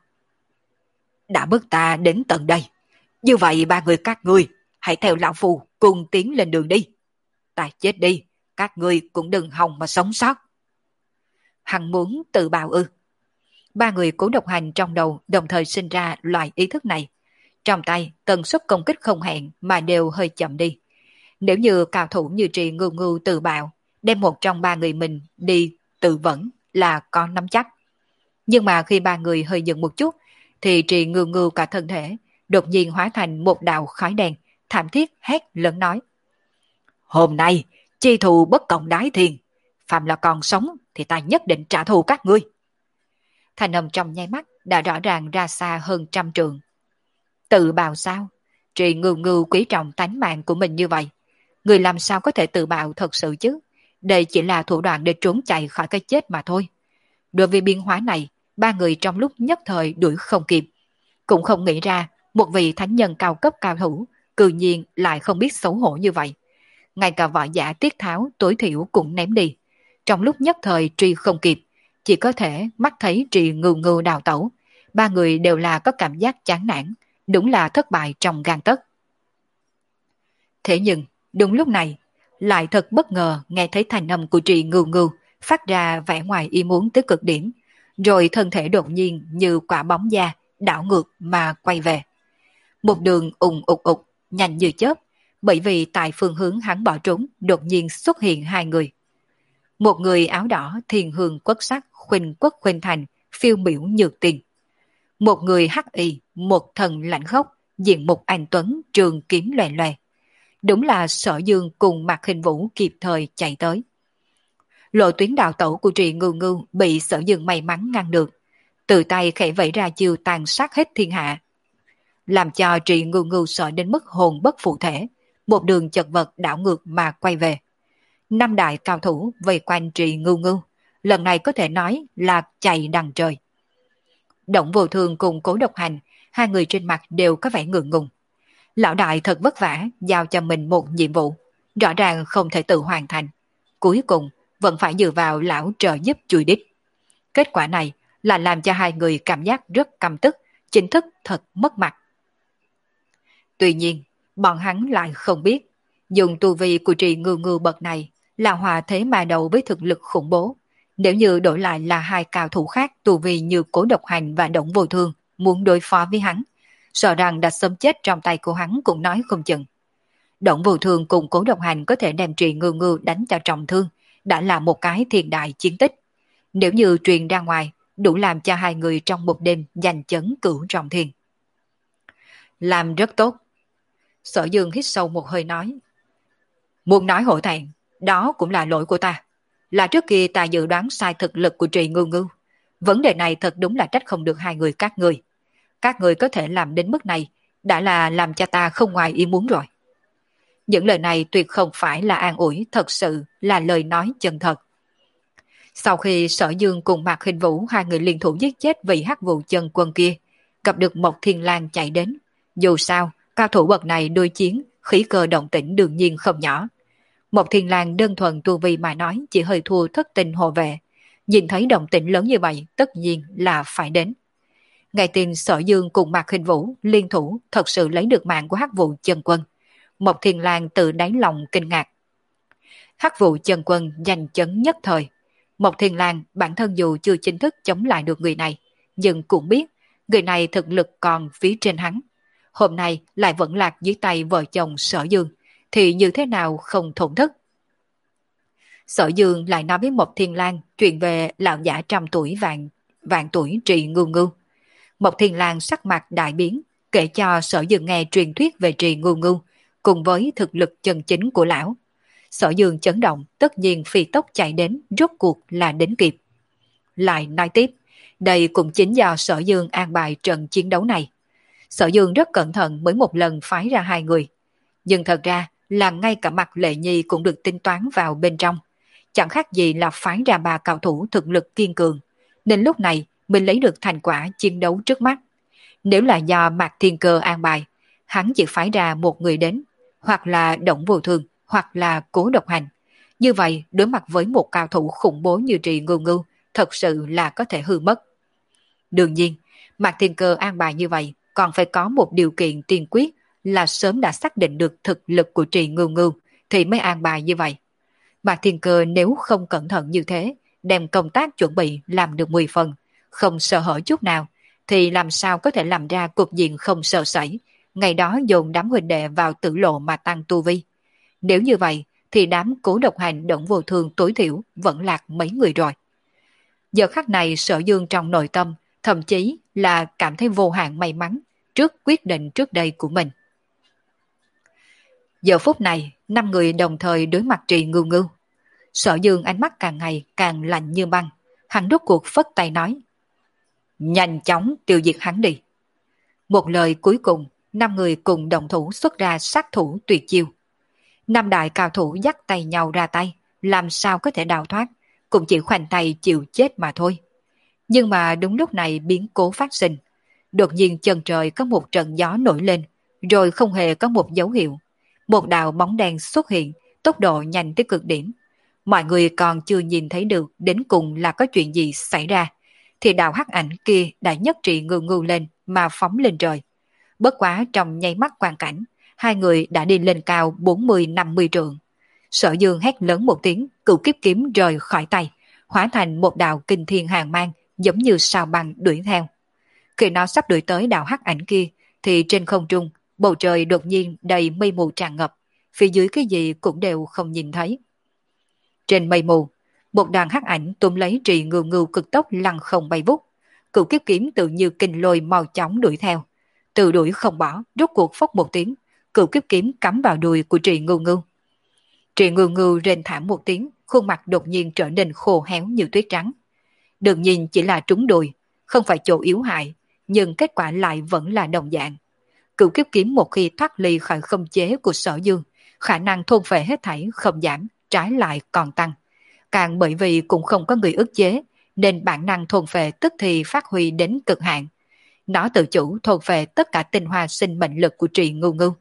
Đã bước ta đến tận đây. Như vậy ba người các ngươi, hãy theo lão phù cùng tiến lên đường đi. Ta chết đi, các ngươi cũng đừng hòng mà sống sót. Hắn muốn tự bào ư? Ba người Cố Độc Hành trong đầu đồng thời sinh ra loại ý thức này. Trong tay, tần suất công kích không hẹn mà đều hơi chậm đi. Nếu như cao thủ như Trì Ngưu Ngưu tự bạo, đem một trong ba người mình đi tự vẫn là có nắm chắc. Nhưng mà khi ba người hơi dừng một chút, thì Trì Ngưu Ngưu cả thân thể, đột nhiên hóa thành một đạo khói đen, thảm thiết hét lớn nói. Hôm nay, chi thù bất cộng đái thiên. Phạm là còn sống thì ta nhất định trả thù các ngươi. Thanh âm trong nháy mắt đã rõ ràng ra xa hơn trăm trượng. Tự bào sao? Trì Ngưu Ngưu quý trọng tánh mạng của mình như vậy. Người làm sao có thể tự bạo thật sự chứ? Đây chỉ là thủ đoạn để trốn chạy khỏi cái chết mà thôi. Đối với biến hóa này, ba người trong lúc nhất thời đuổi không kịp. Cũng không nghĩ ra một vị thánh nhân cao cấp cao thủ cư nhiên lại không biết xấu hổ như vậy. Ngay cả võ giả tiết tháo tối thiểu cũng ném đi. Trong lúc nhất thời truy không kịp, chỉ có thể mắt thấy Trì Ngưu Ngưu đào tẩu. Ba người đều là có cảm giác chán nản, đúng là thất bại trong gang tấc. Thế nhưng, đúng lúc này, lại thật bất ngờ nghe thấy thanh âm của Trì Ngưu Ngưu phát ra vẻ ngoài ý muốn tới cực điểm, rồi thân thể đột nhiên như quả bóng da đảo ngược mà quay về. Một đường ùng ục ục, nhanh như chớp, bởi vì tại phương hướng hắn bỏ trốn đột nhiên xuất hiện hai người. Một người áo đỏ thiền hương quất sắc khuynh quất khuynh thành, phiêu miểu nhược tình. Một người hắc y, một thần lạnh khốc, diện mục anh tuấn trường kiếm loè loè. Đúng là Sở Dương cùng Mạc Hình Vũ kịp thời chạy tới. Lộ tuyến đào tẩu của Trì Ngưu Ngưu bị Sở Dương may mắn ngăn được, từ tay khẽ vẫy ra chiêu tàn sát hết thiên hạ, làm cho Trì Ngưu Ngưu sợ đến mức hồn bất phụ thể, một đường chật vật đảo ngược mà quay về. Năm đại cao thủ vây quanh Trì Ngưu Ngưu, lần này có thể nói là chạy đằng trời. Động Vô Thường cùng Cố Độc Hành, hai người trên mặt đều có vẻ ngượng ngùng. Lão đại thật vất vả giao cho mình một nhiệm vụ, rõ ràng không thể tự hoàn thành. Cuối cùng vẫn phải dựa vào lão trợ giúp chui đích. Kết quả này là làm cho hai người cảm giác rất căm tức, chính thức thật mất mặt. Tuy nhiên, bọn hắn lại không biết, dùng tu vi của Trì Ngưu Ngưu bậc này là hòa thế mà đầu với thực lực khủng bố. Nếu như đổi lại là hai cao thủ khác tu vi như Cố Độc Hành và Động Vô Thương muốn đối phó với hắn, sợ rằng đã sớm chết trong tay của hắn cũng nói không chừng. Động Vô Thương cùng Cố Độc Hành có thể đem Trì Ngưu Ngưu đánh cho trọng thương, đã là một cái thiên đại chiến tích. Nếu như truyền ra ngoài, đủ làm cho hai người trong một đêm giành chấn cửu trọng thiên. Làm rất tốt. Sở Dương hít sâu một hơi nói. Muốn nói hổ thẹn, đó cũng là lỗi của ta. Là trước kia ta dự đoán sai thực lực của Trì Ngưu Ngưu. Vấn đề này thật đúng là trách không được hai người các người. Các người có thể làm đến mức này, đã là làm cho ta không ngoài ý muốn rồi. Những lời này tuyệt không phải là an ủi, thật sự là lời nói chân thật. Sau khi Sở Dương cùng Mạc Hình Vũ hai người liên thủ giết chết vị hắc vụ chân quân kia, gặp được Mộc Thiên Lang chạy đến. Dù sao, cao thủ bậc này đối chiến, khí cơ động tĩnh đương nhiên không nhỏ. Mộc Thiên Lang đơn thuần tu vi mà nói chỉ hơi thua thất tình hộ vệ. Nhìn thấy động tĩnh lớn như vậy, tất nhiên là phải đến. Ngày tin Sở Dương cùng Mạc Hình Vũ liên thủ thật sự lấy được mạng của hắc vụ chân quân. Mộc Thiên Lang tự đáy lòng kinh ngạc. Hắc vụ chân quân giành chấn nhất thời. Mộc Thiên Lang bản thân dù chưa chính thức chống lại được người này, nhưng cũng biết người này thực lực còn phía trên hắn. Hôm nay lại vẫn lạc dưới tay vợ chồng Sở Dương, thì như thế nào không thổn thức. Sở Dương lại nói với Mộc Thiên Lang chuyện về lão giả trăm tuổi vạn, vạn tuổi Trì Ngưu Ngưu. Mộc Thiên Lang sắc mặt đại biến, kể cho Sở Dương nghe truyền thuyết về Trì Ngưu Ngưu, cùng với thực lực chân chính của lão. Sở Dương chấn động, tất nhiên phi tốc chạy đến, rốt cuộc là đến kịp. Lại nói tiếp, đây cũng chính do Sở Dương an bài trận chiến đấu này. Sở Dương rất cẩn thận mới một lần phái ra hai người. Nhưng thật ra là ngay cả mặt Lệ Nhi cũng được tính toán vào bên trong. Chẳng khác gì là phái ra ba cao thủ thực lực kiên cường. Nên lúc này mình lấy được thành quả chiến đấu trước mắt. Nếu là do Mạc Thiên Cơ an bài, hắn chỉ phái ra một người đến, hoặc là Động Vô Thường, hoặc là Cố Độc Hành. Như vậy, đối mặt với một cao thủ khủng bố như Trì Ngưu Ngưu, thật sự là có thể hư mất. Đương nhiên, Mạc Thiên Cơ an bài như vậy, còn phải có một điều kiện tiên quyết là sớm đã xác định được thực lực của Trì Ngưu Ngưu, thì mới an bài như vậy. Mạc Thiên Cơ nếu không cẩn thận như thế, đem công tác chuẩn bị làm được mười phần, không sợ hở chút nào, thì làm sao có thể làm ra cục diện không sợ sẩy, ngày đó dồn đám huynh đệ vào tử lộ mà tăng tu vi. Nếu như vậy, thì đám cố độc hành động vô thương tối thiểu vẫn lạc mấy người rồi. Giờ khắc này Sở Dương trong nội tâm, thậm chí là cảm thấy vô hạn may mắn trước quyết định trước đây của mình. Giờ phút này, năm người đồng thời đối mặt Trì Ngưu Ngưu. Sở Dương ánh mắt càng ngày càng lạnh như băng, hắn rốt cuộc phất tay nói: nhanh chóng tiêu diệt hắn đi. Một lời cuối cùng, năm người cùng đồng thủ xuất ra sát thủ tuyệt chiêu. Năm đại cao thủ dắt tay nhau ra tay, làm sao có thể đào thoát, cũng chỉ khoanh tay chịu chết mà thôi. Nhưng mà đúng lúc này biến cố phát sinh. Đột nhiên chân trời có một trận gió nổi lên, rồi không hề có một dấu hiệu. Một đạo bóng đen xuất hiện, tốc độ nhanh tới cực điểm. Mọi người còn chưa nhìn thấy được đến cùng là có chuyện gì xảy ra, thì đạo hắc ảnh kia đã nhất trị ngưu ngưu lên mà phóng lên trời. Bất quá trong nháy mắt quang cảnh, hai người đã đi lên cao bốn mươi năm mươi trượng. Sở Dương hét lớn một tiếng, cửu kiếp kiếm rời khỏi tay, hóa thành một đạo kinh thiên hàng mang, giống như sao băng đuổi theo. Khi nó sắp đuổi tới đạo hắc ảnh kia, thì trên không trung, bầu trời đột nhiên đầy mây mù tràn ngập, phía dưới cái gì cũng đều không nhìn thấy. Trên mây mù, một đoàn hắc ảnh túm lấy Trì Ngưu Ngưu cực tốc lăn không bay vút. Cửu kiếp kiếm tự như kinh lôi mau chóng đuổi theo. Từ đuổi không bỏ, rốt cuộc phốc một tiếng, cửu kiếp kiếm cắm vào đùi của Trì Ngưu Ngưu. Trì Ngưu Ngưu rên thảm một tiếng, khuôn mặt đột nhiên trở nên khô héo như tuyết trắng. Đừng nhìn chỉ là trúng đùi, không phải chỗ yếu hại, nhưng kết quả lại vẫn là đồng dạng. Cửu kiếp kiếm một khi thoát ly khỏi không chế của Sở Dương, khả năng thôn phệ hết thảy không giảm, trái lại còn tăng. Càng bởi vì cũng không có người ức chế, nên bản năng thôn phệ tức thì phát huy đến cực hạn. Nó tự chủ thôn phệ tất cả tinh hoa sinh mệnh lực của Trì Ngưu Ngưu.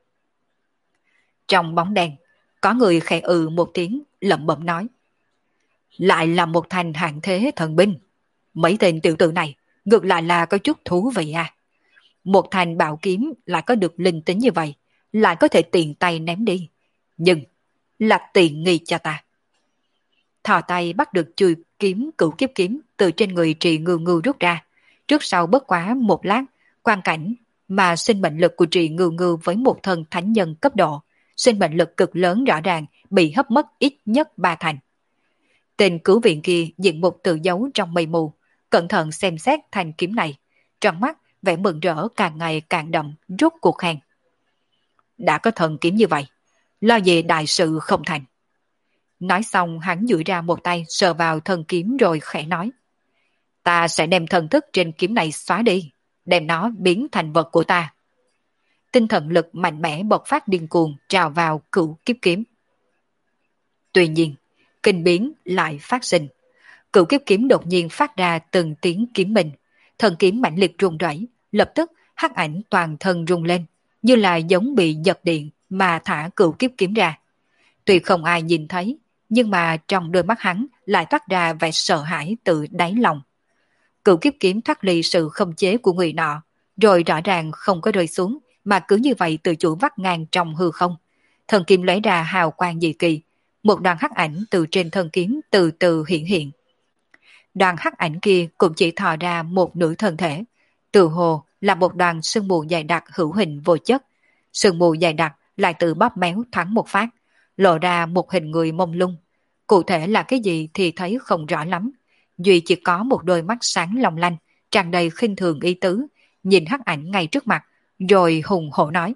Trong bóng đen, có người khẽ ừ một tiếng, lẩm bẩm nói: lại là một thành hạng thế thần binh. Mấy tên tiểu tử này, ngược lại là có chút thú vị à. Một thành bảo kiếm lại có được linh tính như vậy, lại có thể tiện tay ném đi. Nhưng, là tiện nghi cho ta. Thò tay bắt được chui kiếm cửu kiếp kiếm từ trên người Trì Ngưu Ngưu rút ra. Trước sau bất quá một lát, quan cảnh mà sinh mệnh lực của Trì Ngưu Ngưu với một thân thánh nhân cấp độ, sinh mệnh lực cực lớn rõ ràng bị hấp mất ít nhất ba thành. Tên cứu viện kia diện một tự giấu trong mây mù, cẩn thận xem xét thanh kiếm này, trong mắt vẻ mừng rỡ càng ngày càng đậm, rút cuộc khen: đã có thần kiếm như vậy, lo gì đại sự không thành. Nói xong hắn duỗi ra một tay sờ vào thân kiếm rồi khẽ nói: ta sẽ đem thần thức trên kiếm này xóa đi, đem nó biến thành vật của ta. Tinh thần lực mạnh mẽ bộc phát điên cuồng trào vào cửu kiếp kiếm. Tuy nhiên, kinh biến lại phát sinh. Cửu kiếp kiếm đột nhiên phát ra từng tiếng kiếm mình, thần kiếm mãnh liệt rung rẩy, lập tức hắc ảnh toàn thân rung lên, như là giống bị giật điện mà thả cửu kiếp kiếm ra. Tuy không ai nhìn thấy, nhưng mà trong đôi mắt hắn lại toát ra vẻ sợ hãi từ đáy lòng. Cửu kiếp kiếm thoát ly sự không chế của người nọ, rồi rõ ràng không có rơi xuống, mà cứ như vậy tự chủ vắt ngang trong hư không. Thần kiếm lấy ra hào quang dị kỳ, một đoàn hắc ảnh từ trên thân kiếm từ từ hiện hiện. Đoàn hắc ảnh kia cũng chỉ thò ra một nửa thân thể, từ hồ là một đoàn sương mù dày đặc hữu hình vô chất. Sương mù dày đặc lại từ bóp méo thoáng một phát, lộ ra một hình người mông lung. Cụ thể là cái gì thì thấy không rõ lắm. Duy chỉ có một đôi mắt sáng long lanh, tràn đầy khinh thường ý tứ, nhìn hắc ảnh ngay trước mặt, rồi hùng hổ nói: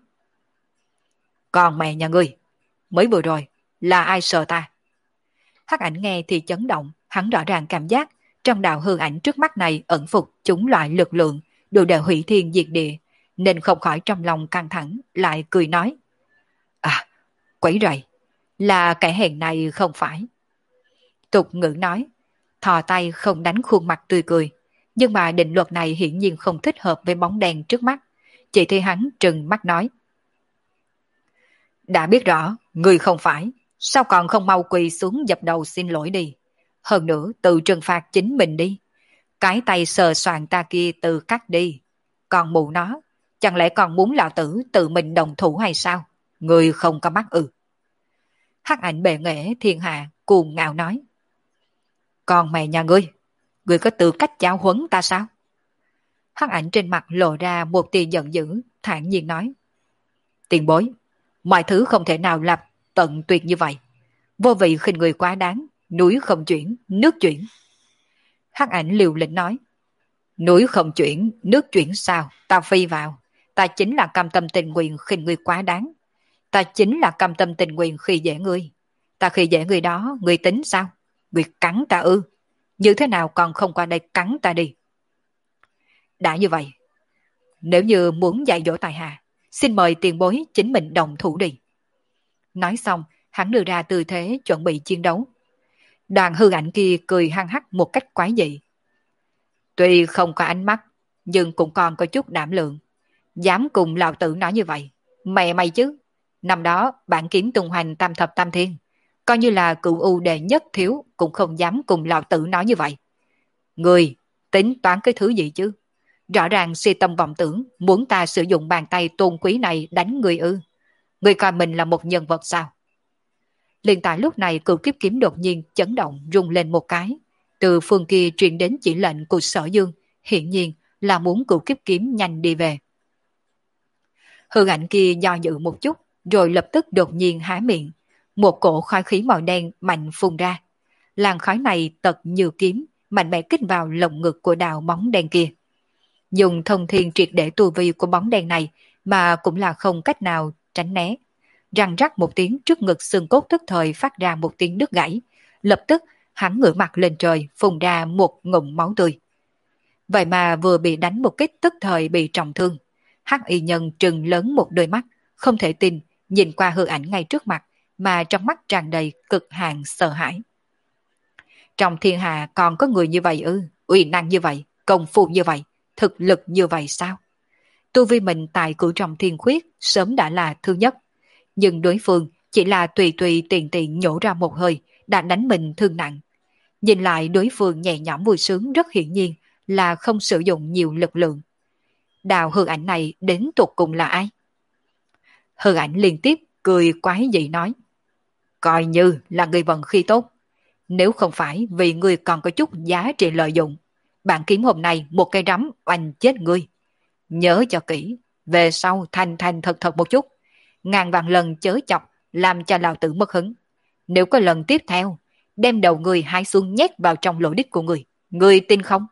còn mẹ nhà ngươi, mới vừa rồi là ai sợ ta? Hắc ảnh nghe thì chấn động, hắn rõ ràng cảm giác trong đạo hư ảnh trước mắt này ẩn phục chúng loại lực lượng đủ để hủy thiên diệt địa, nên không khỏi trong lòng căng thẳng, lại cười nói: à, quấy rầy, là kẻ hèn này không phải. Tục ngữ nói, thò tay không đánh khuôn mặt tươi cười, nhưng mà định luật này hiển nhiên không thích hợp với bóng đen trước mắt. Chỉ thấy hắn trừng mắt nói: đã biết rõ, người không phải, sao còn không mau quỳ xuống dập đầu xin lỗi đi. Hơn nữa tự trừng phạt chính mình đi. Cái tay sờ soạn ta kia tự cắt đi. Còn mụ nó, chẳng lẽ còn muốn lão tử tự mình đồng thủ hay sao? Người không có mắt ư? Hắc ảnh bệ nghệ thiên hạ cuồng ngạo nói. Còn mẹ nhà ngươi, ngươi có tư cách giáo huấn ta sao? Hắc ảnh trên mặt lộ ra một tia giận dữ, thản nhiên nói. Tiền bối, mọi thứ không thể nào làm tận tuyệt như vậy. Vô vị khinh người quá đáng, núi không chuyển, nước chuyển. Hắc ảnh liều lĩnh nói. Núi không chuyển, nước chuyển sao, ta phi vào. Ta chính là cam tâm tình nguyện khinh người quá đáng. Ta chính là cam tâm tình nguyện khi dễ ngươi. Ta khi dễ người đó, ngươi tính sao? Ngươi cắn ta ư? Như thế nào còn không qua đây cắn ta đi? Đã như vậy, nếu như muốn dạy dỗ tài hạ, xin mời tiền bối chính mình đồng thủ đi. Nói xong, hắn đưa ra tư thế chuẩn bị chiến đấu. Đoàn hư ảnh kia cười hăng hắc một cách quái dị. Tuy không có ánh mắt, nhưng cũng còn có chút đảm lượng. Dám cùng lão tử nói như vậy. Mẹ mày chứ. Năm đó, bản kiếm tung hoành tam thập tam thiên. Coi như là cựu u đệ nhất thiếu, cũng không dám cùng lão tử nói như vậy. Người, tính toán cái thứ gì chứ? Rõ ràng si tâm vọng tưởng, muốn ta sử dụng bàn tay tôn quý này đánh người ư. Người coi mình là một nhân vật sao? Liền tại lúc này cựu kiếp kiếm đột nhiên chấn động rung lên một cái. Từ phương kia truyền đến chỉ lệnh của Sở Dương, hiển nhiên là muốn cựu kiếp kiếm nhanh đi về. Hư ảnh kia do dự một chút, rồi lập tức đột nhiên há miệng. Một cổ khói khí màu đen mạnh phun ra. Làn khói này tật như kiếm, mạnh mẽ kích vào lồng ngực của đạo bóng đen kia. Dùng thông thiên triệt để tu vi của bóng đen này mà cũng là không cách nào tránh né. Răng rắc một tiếng trước ngực xương cốt tức thời phát ra một tiếng đứt gãy. Lập tức hắn ngửa mặt lên trời phun ra một ngụm máu tươi. Vậy mà vừa bị đánh một kích tức thời bị trọng thương. Hắc y nhân trừng lớn một đôi mắt, không thể tin, nhìn qua hư ảnh ngay trước mặt, mà trong mắt tràn đầy cực hạn sợ hãi. Trong thiên hạ còn có người như vậy ư, uy năng như vậy, công phu như vậy, thực lực như vậy sao? Tu vi mình tại cửu trọng thiên khuyết sớm đã là thứ nhất, nhưng đối phương chỉ là tùy tùy tiện tiện nhổ ra một hơi đã đánh mình thương nặng. Nhìn lại đối phương nhẹ nhõm vui sướng rất hiển nhiên là không sử dụng nhiều lực lượng. Đào hư ảnh này đến tuột cùng là ai? Hư ảnh liên tiếp cười quái dị nói. Coi như là người vận khi tốt. Nếu không phải vì ngươi còn có chút giá trị lợi dụng, bạn kiếm hôm nay một cây rắm oanh chết ngươi. Nhớ cho kỹ, về sau thành thành thật thật một chút. Ngàn vạn lần chớ chọc, làm cho lão tử mất hứng. Nếu có lần tiếp theo, đem đầu người hai xuống nhét vào trong lỗ đít của người. Người tin không?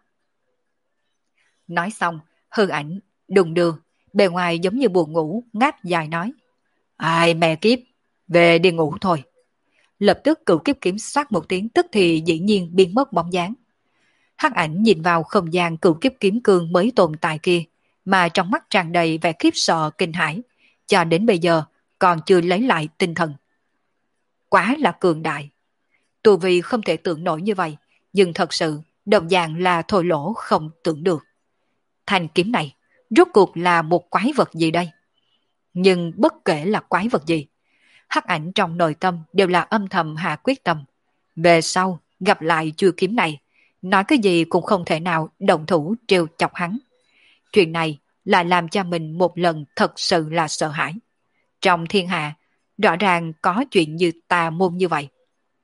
Nói xong, hư ảnh, đùng đưa, bề ngoài giống như buồn ngủ, ngáp dài nói. Ai mẹ kiếp, về đi ngủ thôi. Lập tức cửu kiếp kiểm soát một tiếng tức thì dĩ nhiên biến mất bóng dáng. Hắc ảnh nhìn vào không gian cửu kiếp kiếm cương mới tồn tại kia, mà trong mắt tràn đầy vẻ khiếp sợ kinh hãi, cho đến bây giờ còn chưa lấy lại tinh thần. Quá là cường đại. Tu vi không thể tưởng nổi như vậy, nhưng thật sự đồng dạng là thổi lỗ không tưởng được. Thanh kiếm này rốt cuộc là một quái vật gì đây? Nhưng bất kể là quái vật gì, hắc ảnh trong nội tâm đều là âm thầm hạ quyết tâm. Về sau gặp lại chuôi kiếm này, nói cái gì cũng không thể nào động thủ trêu chọc hắn. Chuyện này lại làm cho mình một lần thật sự là sợ hãi. Trong thiên hạ, rõ ràng có chuyện như tà môn như vậy.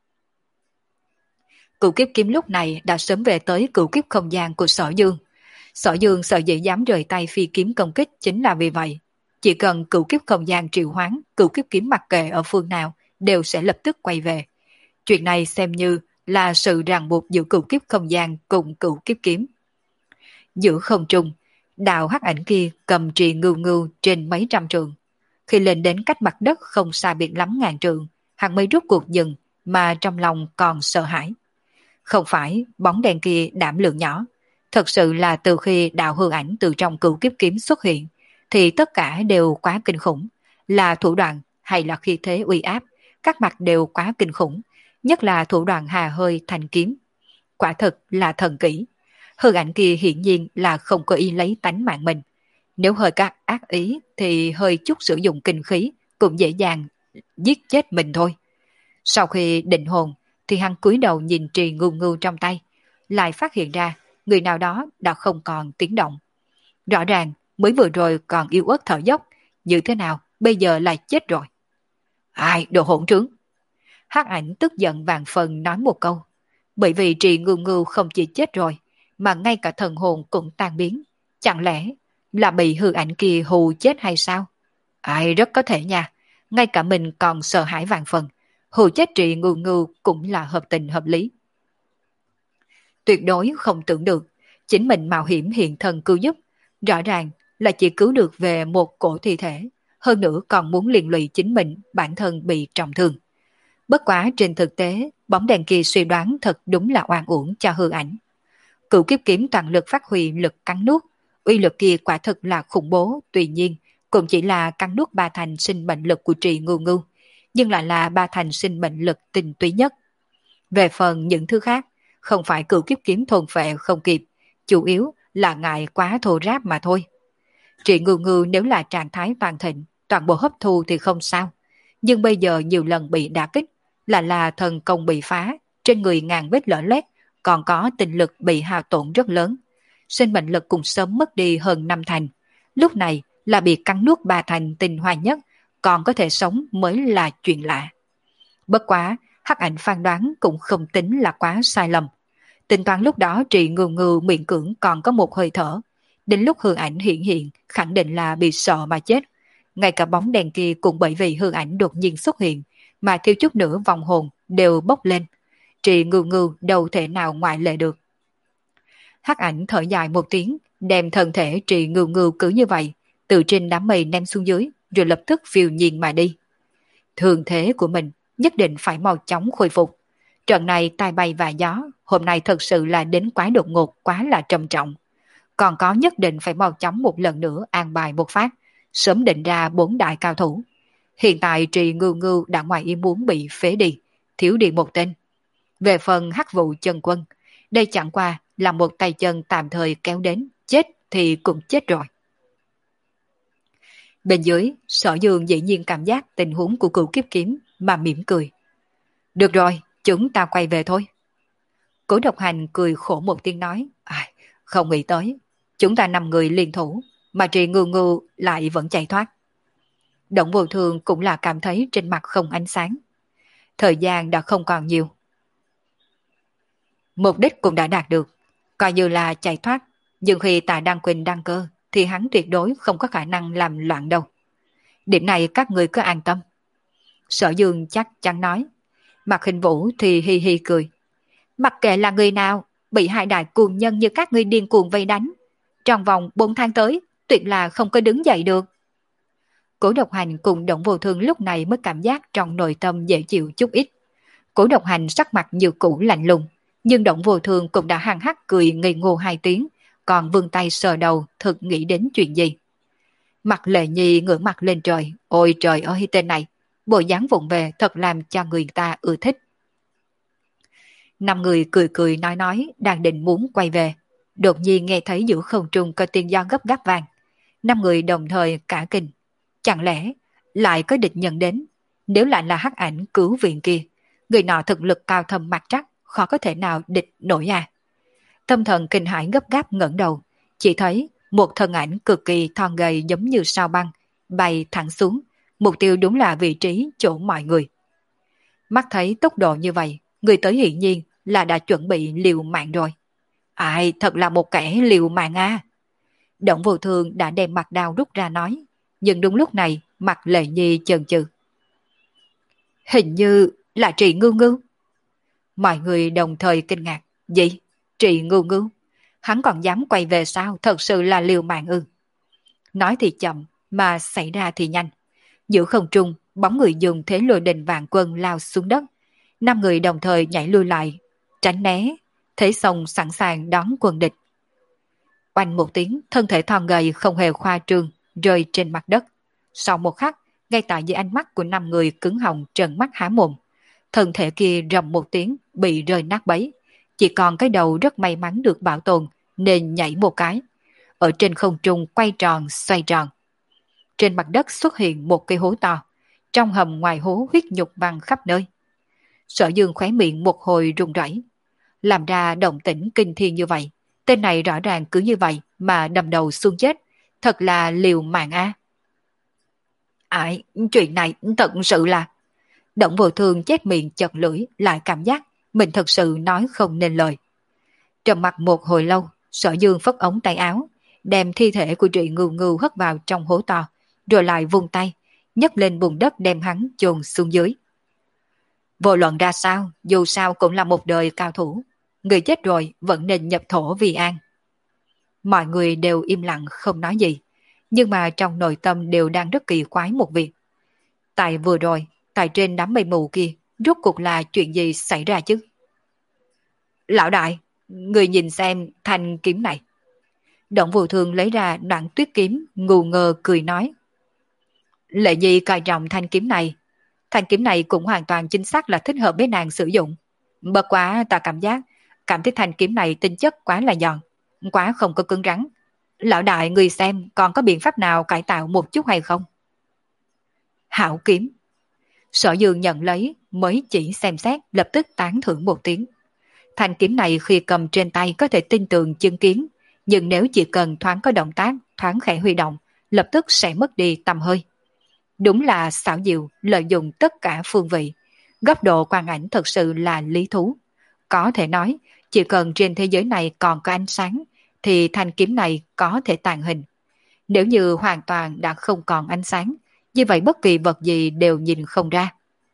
Cửu kiếp kiếm lúc này đã sớm về tới cửu kiếp không gian của Sở Dương. Sở Dương sợ dĩ dám rời tay phi kiếm công kích chính là vì vậy. Chỉ cần cửu kiếp không gian triệu hoán, cửu kiếp kiếm mặc kệ ở phương nào đều sẽ lập tức quay về. Chuyện này xem như là sự ràng buộc giữa cửu kiếp không gian cùng cửu kiếp kiếm. Giữa không trung, đạo hắc ảnh kia cầm trì ngưu ngưu trên mấy trăm trường. Khi lên đến cách mặt đất không xa biệt lắm ngàn trường, hắn mới rút cuộc dừng mà trong lòng còn sợ hãi. Không phải bóng đèn kia đảm lượng nhỏ, thật sự là từ khi đạo hư ảnh từ trong cửu kiếp kiếm xuất hiện, thì tất cả đều quá kinh khủng, là thủ đoạn hay là khi thế uy áp, các mặt đều quá kinh khủng, nhất là thủ đoạn hà hơi thành kiếm. Quả thực là thần kỹ. Hư ảnh kia hiển nhiên là không có ý lấy tánh mạng mình. Nếu hơi các ác ý thì hơi chút sử dụng kinh khí cũng dễ dàng giết chết mình thôi. Sau khi định hồn thì hắn cúi đầu nhìn trì ngưu ngưu trong tay, lại phát hiện ra người nào đó đã không còn tiếng động. Rõ ràng mới vừa rồi còn yếu ớt thở dốc, như thế nào bây giờ lại chết rồi. Ai đồ hỗn trướng. Hắc Ảnh tức giận vàng phần nói một câu. Bởi vì Trì Ngưu Ngưu không chỉ chết rồi, mà ngay cả thần hồn cũng tan biến. Chẳng lẽ là bị hư ảnh kia hù chết hay sao? Ai rất có thể nha. Ngay cả mình còn sợ hãi vàng phần. Hù chết Trì Ngưu Ngưu cũng là hợp tình hợp lý. Tuyệt đối không tưởng được, chính mình mạo hiểm hiện thân cứu giúp, rõ ràng là chỉ cứu được về một cổ thi thể, hơn nữa còn muốn liên lụy chính mình bản thân bị trọng thương. Bất quá trên thực tế, bóng đèn kia suy đoán thật đúng là oan uổng cho hư ảnh. Cửu kiếp kiếm toàn lực phát huy lực cắn nuốt, uy lực kia quả thực là khủng bố, tuy nhiên cũng chỉ là cắn nuốt ba thành sinh mệnh lực của Trì Ngưu Ngưu, nhưng lại là ba thành sinh mệnh lực tinh túy nhất. Về phần những thứ khác, không phải cửu kiếp kiếm thôn phệ không kịp, chủ yếu là ngại quá thô ráp mà thôi. Trì Ngưu Ngưu nếu là trạng thái toàn thịnh, toàn bộ hấp thu thì không sao, nhưng bây giờ nhiều lần bị đả kích, là là thần công bị phá, trên người ngàn vết lở loét, còn có tinh lực bị hao tổn rất lớn. Sinh mệnh lực cũng sớm mất đi hơn năm thành, lúc này là bị cắn nuốt ba thành tinh hoa nhất, còn có thể sống mới là chuyện lạ. Bất quá, Hắc Ảnh phán đoán cũng không tính là quá sai lầm. Tính toán lúc đó Trì Ngưu Ngưu miễn cưỡng còn có một hơi thở, đến lúc hư ảnh hiện hiện khẳng định là bị sợ mà chết. Ngay cả bóng đèn kia cũng bởi vì hư ảnh đột nhiên xuất hiện mà thiếu chút nữa vòng hồn đều bốc lên. Trì Ngưu Ngưu đâu thể nào ngoại lệ được. Hắc Ảnh thở dài một tiếng, đem thân thể Trì Ngưu Ngưu cứ như vậy từ trên đám mây ném xuống dưới, rồi lập tức phiêu nhiên mà đi. Thường thế của mình nhất định phải mau chóng khôi phục. Trận này tai bay và gió, hôm nay thật sự là đến quá đột ngột, quá là trầm trọng. Còn có nhất định phải mau chóng một lần nữa an bài một phát, sớm định ra bốn đại cao thủ. Hiện tại Trì Ngưu Ngưu đã ngoài ý muốn bị phế đi, thiếu đi một tên. Về phần Hắc Vụ Chân Quân, đây chẳng qua là một tay chân tạm thời kéo đến, chết thì cũng chết rồi. Bên dưới, Sở Dương dĩ nhiên cảm giác tình huống của cửu kiếp kiếm mà mỉm cười. Được rồi, chúng ta quay về thôi. Cố Độc Hành cười khổ một tiếng nói, à, không nghĩ tới, chúng ta năm người liên thủ, mà Trì Ngưu Ngưu lại vẫn chạy thoát. Động Vô Thường cũng là cảm thấy trên mặt không ánh sáng. Thời gian đã không còn nhiều. Mục đích cũng đã đạt được, coi như là chạy thoát, nhưng khi Tạ Đăng Quỳnh đăng cơ, thì hắn tuyệt đối không có khả năng làm loạn đâu. Điểm này các người cứ an tâm. Sở Dương chắc chắn nói. Mạc Hình Vũ thì hi hi cười. Mặc kệ là người nào, bị hai đại cuồng nhân như các ngươi điên cuồng vây đánh, trong vòng bốn tháng tới, tuyệt là không có đứng dậy được. Cố Độc Hành cùng Động Vô Thương lúc này mới cảm giác trong nội tâm dễ chịu chút ít. Cố Độc Hành sắc mặt như cũ lạnh lùng, nhưng Động Vô Thương cũng đã hăng hắc cười ngây ngô hai tiếng, còn vươn tay sờ đầu thực nghĩ đến chuyện gì. Mặt Lệ Nhi ngửa mặt lên trời, ôi trời ơi tên này, bộ dáng vụng về thật làm cho người ta ưa thích. Năm người cười cười nói nói đang định muốn quay về, đột nhiên nghe thấy giữa không trung có tiếng gió gấp gáp vang. Năm người đồng thời cả kinh, chẳng lẽ lại có địch nhân đến? Nếu lại là Hắc Ảnh cứu viện kia, người nọ thực lực cao thâm mặt chắc, khó có thể nào địch nổi à. Tâm thần kinh hãi gấp gáp ngẩng đầu, chỉ thấy một thân ảnh cực kỳ thon gầy giống như sao băng bay thẳng xuống, mục tiêu đúng là vị trí chỗ mọi người. Mắt thấy tốc độ như vậy, người tới hiển nhiên là đã chuẩn bị liều mạng rồi. Ai, thật là một kẻ liều mạng à. Động Vô Thường đã đem mặt đao rút ra nói, nhưng đúng lúc này mặt Lệ Nhi chần chừ. Hình như là Trì Ngưu Ngưu. Mọi người đồng thời kinh ngạc. Gì? Trì Ngưu Ngưu? Hắn còn dám quay về sao? Thật sự là liều mạng ư? Nói thì chậm, mà xảy ra thì nhanh. Giữa không trung, bóng người dùng thế lôi đình vạn quân lao xuống đất. Năm người đồng thời nhảy lui lại, tránh né, thế xong sẵn sàng đón quân địch. Oanh một tiếng, thân thể thon gầy không hề khoa trương, rơi trên mặt đất. Sau một khắc, ngay tại dưới ánh mắt của năm người cứng họng trợn mắt há mồm, thân thể kia rầm một tiếng bị rơi nát bấy. Chỉ còn cái đầu rất may mắn được bảo tồn nên nhảy một cái. Ở trên không trung quay tròn xoay tròn. Trên mặt đất xuất hiện một cây hố to. Trong hầm ngoài hố huyết nhục văng khắp nơi. Sở Dương khóe miệng một hồi run rẩy, làm ra động tĩnh kinh thiên như vậy. Tên này rõ ràng cứ như vậy mà đâm đầu xuống chết. Thật là liều mạng a. Ai, chuyện này thật sự là... Động Vô Thương chép miệng chật lưỡi, lại cảm giác mình thật sự nói không nên lời. Trầm mặt một hồi lâu, Sở Dương phất ống tay áo, đem thi thể của Trụy Ngưu Ngưu hất vào trong hố to, rồi lại vung tay, nhấc lên bùn đất đem hắn chôn xuống dưới. Vô luận ra sao, dù sao cũng là một đời cao thủ, người chết rồi vẫn nên nhập thổ vì an. Mọi người đều im lặng không nói gì, nhưng mà trong nội tâm đều đang rất kỳ quái một việc. Tại vừa rồi, tại trên đám mây mù kia, rốt cuộc là chuyện gì xảy ra chứ? Lão đại, người nhìn xem thanh kiếm này. Động Vô Thương lấy ra đoạn tuyết kiếm, ngu ngơ cười nói. Lệ Nhi coi trọng thanh kiếm này. Thanh kiếm này cũng hoàn toàn chính xác là thích hợp với nàng sử dụng. Bất quá ta cảm giác, cảm thấy thanh kiếm này tinh chất quá là giòn, quá không có cứng rắn. Lão đại người xem còn có biện pháp nào cải tạo một chút hay không? Hảo kiếm. Sở Dương nhận lấy, mới chỉ xem xét, lập tức tán thưởng một tiếng. Thanh kiếm này khi cầm trên tay có thể tin tưởng chứng kiến, nhưng nếu chỉ cần thoáng có động tác, thoáng khẽ huy động, lập tức sẽ mất đi tầm hơi. Đúng là xảo diệu, lợi dụng tất cả phương vị. Góc độ quang ảnh thật sự là lý thú. Có thể nói, chỉ cần trên thế giới này còn có ánh sáng, thì thanh kiếm này có thể tàn hình. Nếu như hoàn toàn đã không còn ánh sáng, như vậy bất kỳ vật gì đều nhìn không ra.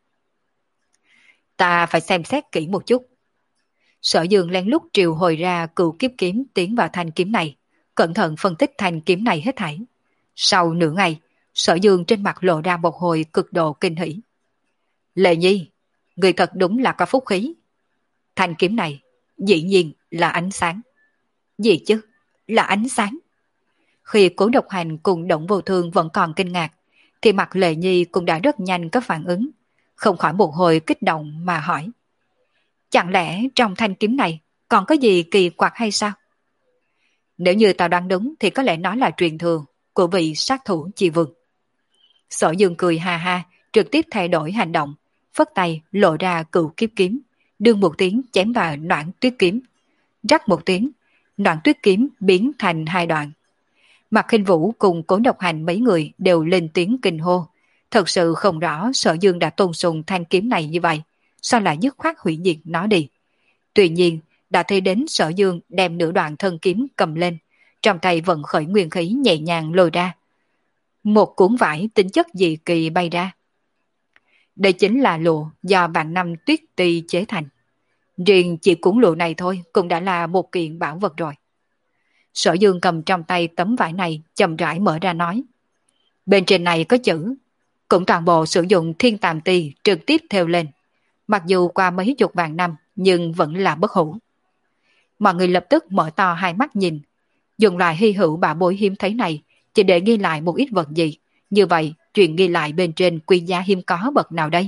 Ta phải xem xét kỹ một chút. Sở Dương lén lút triều hồi ra cựu kiếp kiếm tiến vào thanh kiếm này, cẩn thận phân tích thanh kiếm này hết thảy. Sau nửa ngày, Sở Dương trên mặt lộ ra một hồi cực độ kinh hỉ. Lệ Nhi, người thật đúng là có phúc khí. Thanh kiếm này, dĩ nhiên là ánh sáng. Gì chứ? Là ánh sáng. Khi Cố Độc Hành cùng Động Vô Thương vẫn còn kinh ngạc, thì mặt Lệ Nhi cũng đã rất nhanh có phản ứng, không khỏi một hồi kích động mà hỏi. Chẳng lẽ trong thanh kiếm này còn có gì kỳ quặc hay sao? Nếu như tao đoán đúng thì có lẽ nói là truyền thừa của vị sát thủ chi vương. Sở Dương cười ha ha, trực tiếp thay đổi hành động, phất tay lộ ra cựu kiếp kiếm, đương một tiếng chém vào đoạn tuyết kiếm. Rắc một tiếng, đoạn tuyết kiếm biến thành hai đoạn. Mạc Khinh Vũ cùng Cố Độc Hành mấy người đều lên tiếng kinh hô. Thật sự không rõ Sở Dương đã tôn sùng thanh kiếm này như vậy, sao lại dứt khoát hủy diệt nó đi. Tuy nhiên, đã thấy đến Sở Dương đem nửa đoạn thân kiếm cầm lên, trong tay vận khởi nguyên khí nhẹ nhàng lôi ra. Một cuốn vải tính chất dị kỳ bay ra. Đây chính là lụa do vạn năm tuyết tì chế thành. Riêng chỉ cuốn lụa này thôi cũng đã là một kiện bảo vật rồi. Sở Dương cầm trong tay tấm vải này chậm rãi mở ra nói. Bên trên này có chữ, cũng toàn bộ sử dụng thiên tàm tì trực tiếp theo lên. Mặc dù qua mấy chục vạn năm nhưng vẫn là bất hủ. Mọi người lập tức mở to hai mắt nhìn, dùng loại hy hữu bảo bối hiếm thấy này chỉ để ghi lại một ít vật gì. Như vậy, chuyện ghi lại bên trên quý giá hiếm có bậc nào đây?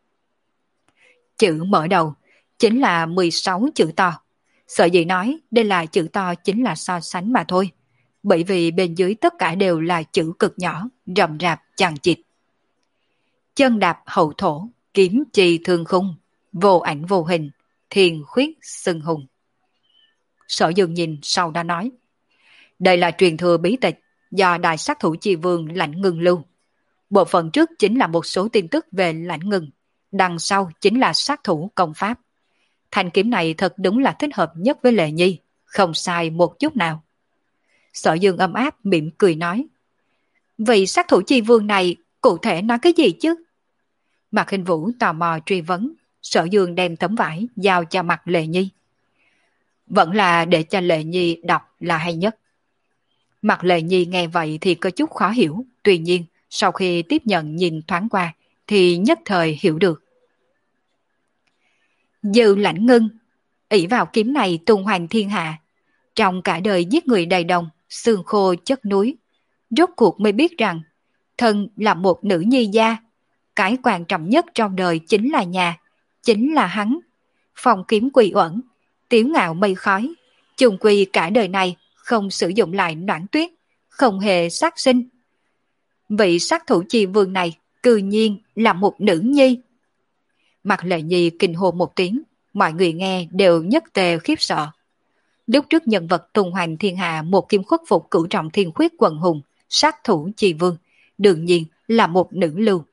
Chữ mở đầu chính là mười sáu chữ to. Sở dĩ nói đây là chữ to chính là so sánh mà thôi. Bởi vì bên dưới tất cả đều là chữ cực nhỏ, rậm rạp chằng chịt. Chân đạp hậu thổ, kiếm trì thương khung, vô ảnh vô hình, thiền khuyết xưng hùng. Sở Dương nhìn sau đó nói. Đây là truyền thừa bí tịch do đại sát thủ chi vương Lãnh Ngưng lưu. Bộ phận trước chính là một số tin tức về Lãnh Ngưng, đằng sau chính là sát thủ công pháp. Thanh kiếm này thật đúng là thích hợp nhất với Lệ Nhi, không sai một chút nào. Sở Dương ấm áp mỉm cười nói. Vị sát thủ chi vương này cụ thể nói cái gì chứ? Mạc Khinh Vũ tò mò truy vấn. Sở Dương đem tấm vải giao cho mặt Lệ Nhi. Vẫn là để cho Lệ Nhi đọc là hay nhất. Mặt Lệ Nhi nghe vậy thì có chút khó hiểu, tuy nhiên sau khi tiếp nhận nhìn thoáng qua thì nhất thời hiểu được. Dư Lãnh Ngưng, ỷ vào kiếm này tung hoành thiên hạ, trong cả đời giết người đầy đồng, xương khô chất núi, rốt cuộc mới biết rằng thân là một nữ nhi gia, cái quan trọng nhất trong đời chính là nhà, chính là hắn. Phong kiếm quỳ uẩn, tiếu ngạo mây khói, chung quy cả đời này không sử dụng lại noãn tuyết, không hề sát sinh. Vị sát thủ chi vương này cư nhiên là một nữ nhi. Mặt Lệ Nhi kinh hô một tiếng, mọi người nghe đều nhất tề khiếp sợ. Lúc trước nhân vật tung hoành thiên hạ một kim khuất phục cửu trọng thiên khuyết quần hùng, sát thủ chi vương, đương nhiên là một nữ lưu.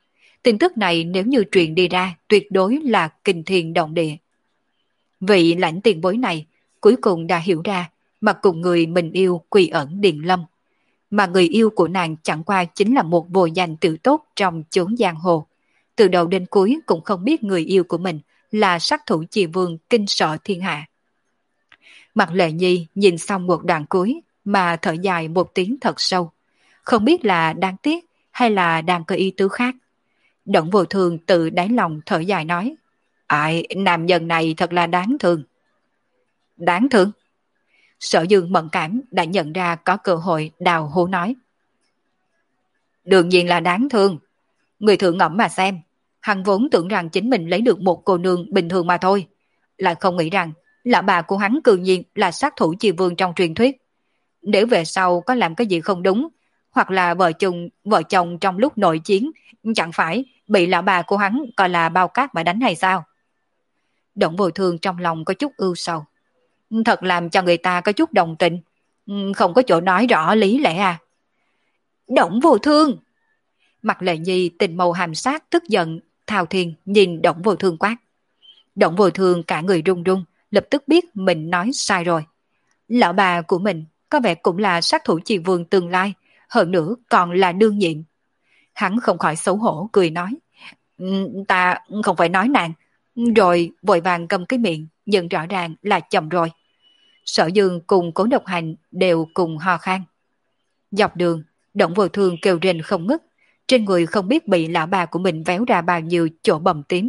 Tin tức này nếu như truyền đi ra tuyệt đối là kinh thiên động địa. Vị lãnh tiền bối này cuối cùng đã hiểu ra mà cùng người mình yêu quy ẩn Điện Lâm. Mà người yêu của nàng chẳng qua chính là một vô danh tiểu tốt trong chốn giang hồ. Từ đầu đến cuối cũng không biết người yêu của mình là sát thủ chi vương kinh sợ thiên hạ. Mặt Lệ Nhi nhìn xong một đoạn cuối mà thở dài một tiếng thật sâu. Không biết là đáng tiếc hay là đang có ý tứ khác. Đổng Vô Thường tự đáy lòng thở dài nói: Ai, nam nhân này thật là đáng thương. Đáng thương? Sở Dương mẫn cảm đã nhận ra có cơ hội đào hố nói. Đương nhiên là đáng thương. Người thượng ngẫm mà xem, hắn vốn tưởng rằng chính mình lấy được một cô nương bình thường mà thôi. Lại không nghĩ rằng là bà của hắn cư nhiên là sát thủ chi vương trong truyền thuyết. Nếu về sau có làm cái gì không đúng, hoặc là vợ chồng vợ chồng trong lúc nội chiến, chẳng phải bị lão bà của hắn coi là bao cát mà đánh hay sao? Đổng Vô Thường trong lòng có chút ưu sầu. Thật làm cho người ta có chút đồng tình. Không có chỗ nói rõ lý lẽ à? Đổng Vô Thường! Mặt Lệ Nhi tình màu hàm sát tức giận, thao thiên nhìn Đổng Vô Thường quát. Đổng Vô Thường cả người run run, lập tức biết mình nói sai rồi. Lão bà của mình có vẻ cũng là sát thủ chi vương tương lai, hơn nữa còn là đương nhiệm. Hắn không khỏi xấu hổ cười nói. Ta không phải nói nàng. Rồi vội vàng cầm cái miệng, nhưng rõ ràng là chậm rồi. Sở Dương cùng Cố Độc Hành đều cùng ho khan. Dọc đường, Đổng Vô Thường kêu rên không ngứt, trên người không biết bị lão bà của mình véo ra bao nhiêu chỗ bầm tím.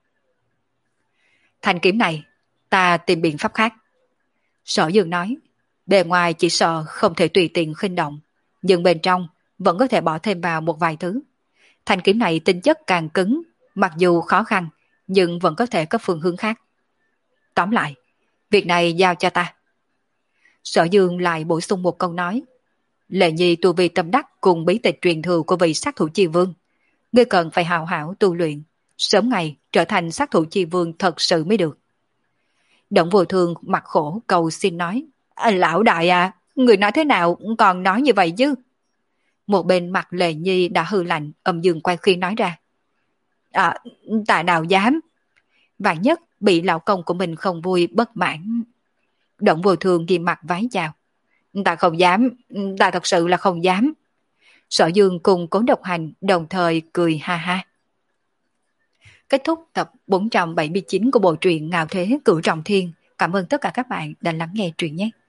Thanh kiếm này, ta tìm biện pháp khác. Sở Dương nói, bề ngoài chỉ sợ không thể tùy tiện khinh động, nhưng bên trong vẫn có thể bỏ thêm vào một vài thứ. Thanh kiếm này tính chất càng cứng, mặc dù khó khăn, nhưng vẫn có thể có phương hướng khác. Tóm lại, việc này giao cho ta. Sở Dương lại bổ sung một câu nói. Lệ Nhi tu vi tâm đắc cùng bí tịch truyền thừa của vị sát thủ chi vương. Ngươi cần phải hào hảo tu luyện, sớm ngày trở thành sát thủ chi vương thật sự mới được. Đổng Vô Thường mặt khổ cầu xin nói. À, lão đại à, người nói thế nào còn nói như vậy chứ? Một bên mặt Lệ Nhi đã hư lạnh, âm dương quay khuyên nói ra. À, ta nào dám. Vạn nhất bị lão công của mình không vui bất mãn. Đổng Vô Thường ghi mặt vái chào. Ta không dám, ta thật sự là không dám. Sở Dương cùng Cố Độc Hành đồng thời cười ha ha. Kết thúc tập bốn trăm bảy mươi chín của bộ truyện Ngạo Thế Cửu Trọng Thiên. Cảm ơn tất cả các bạn đã lắng nghe truyện nhé.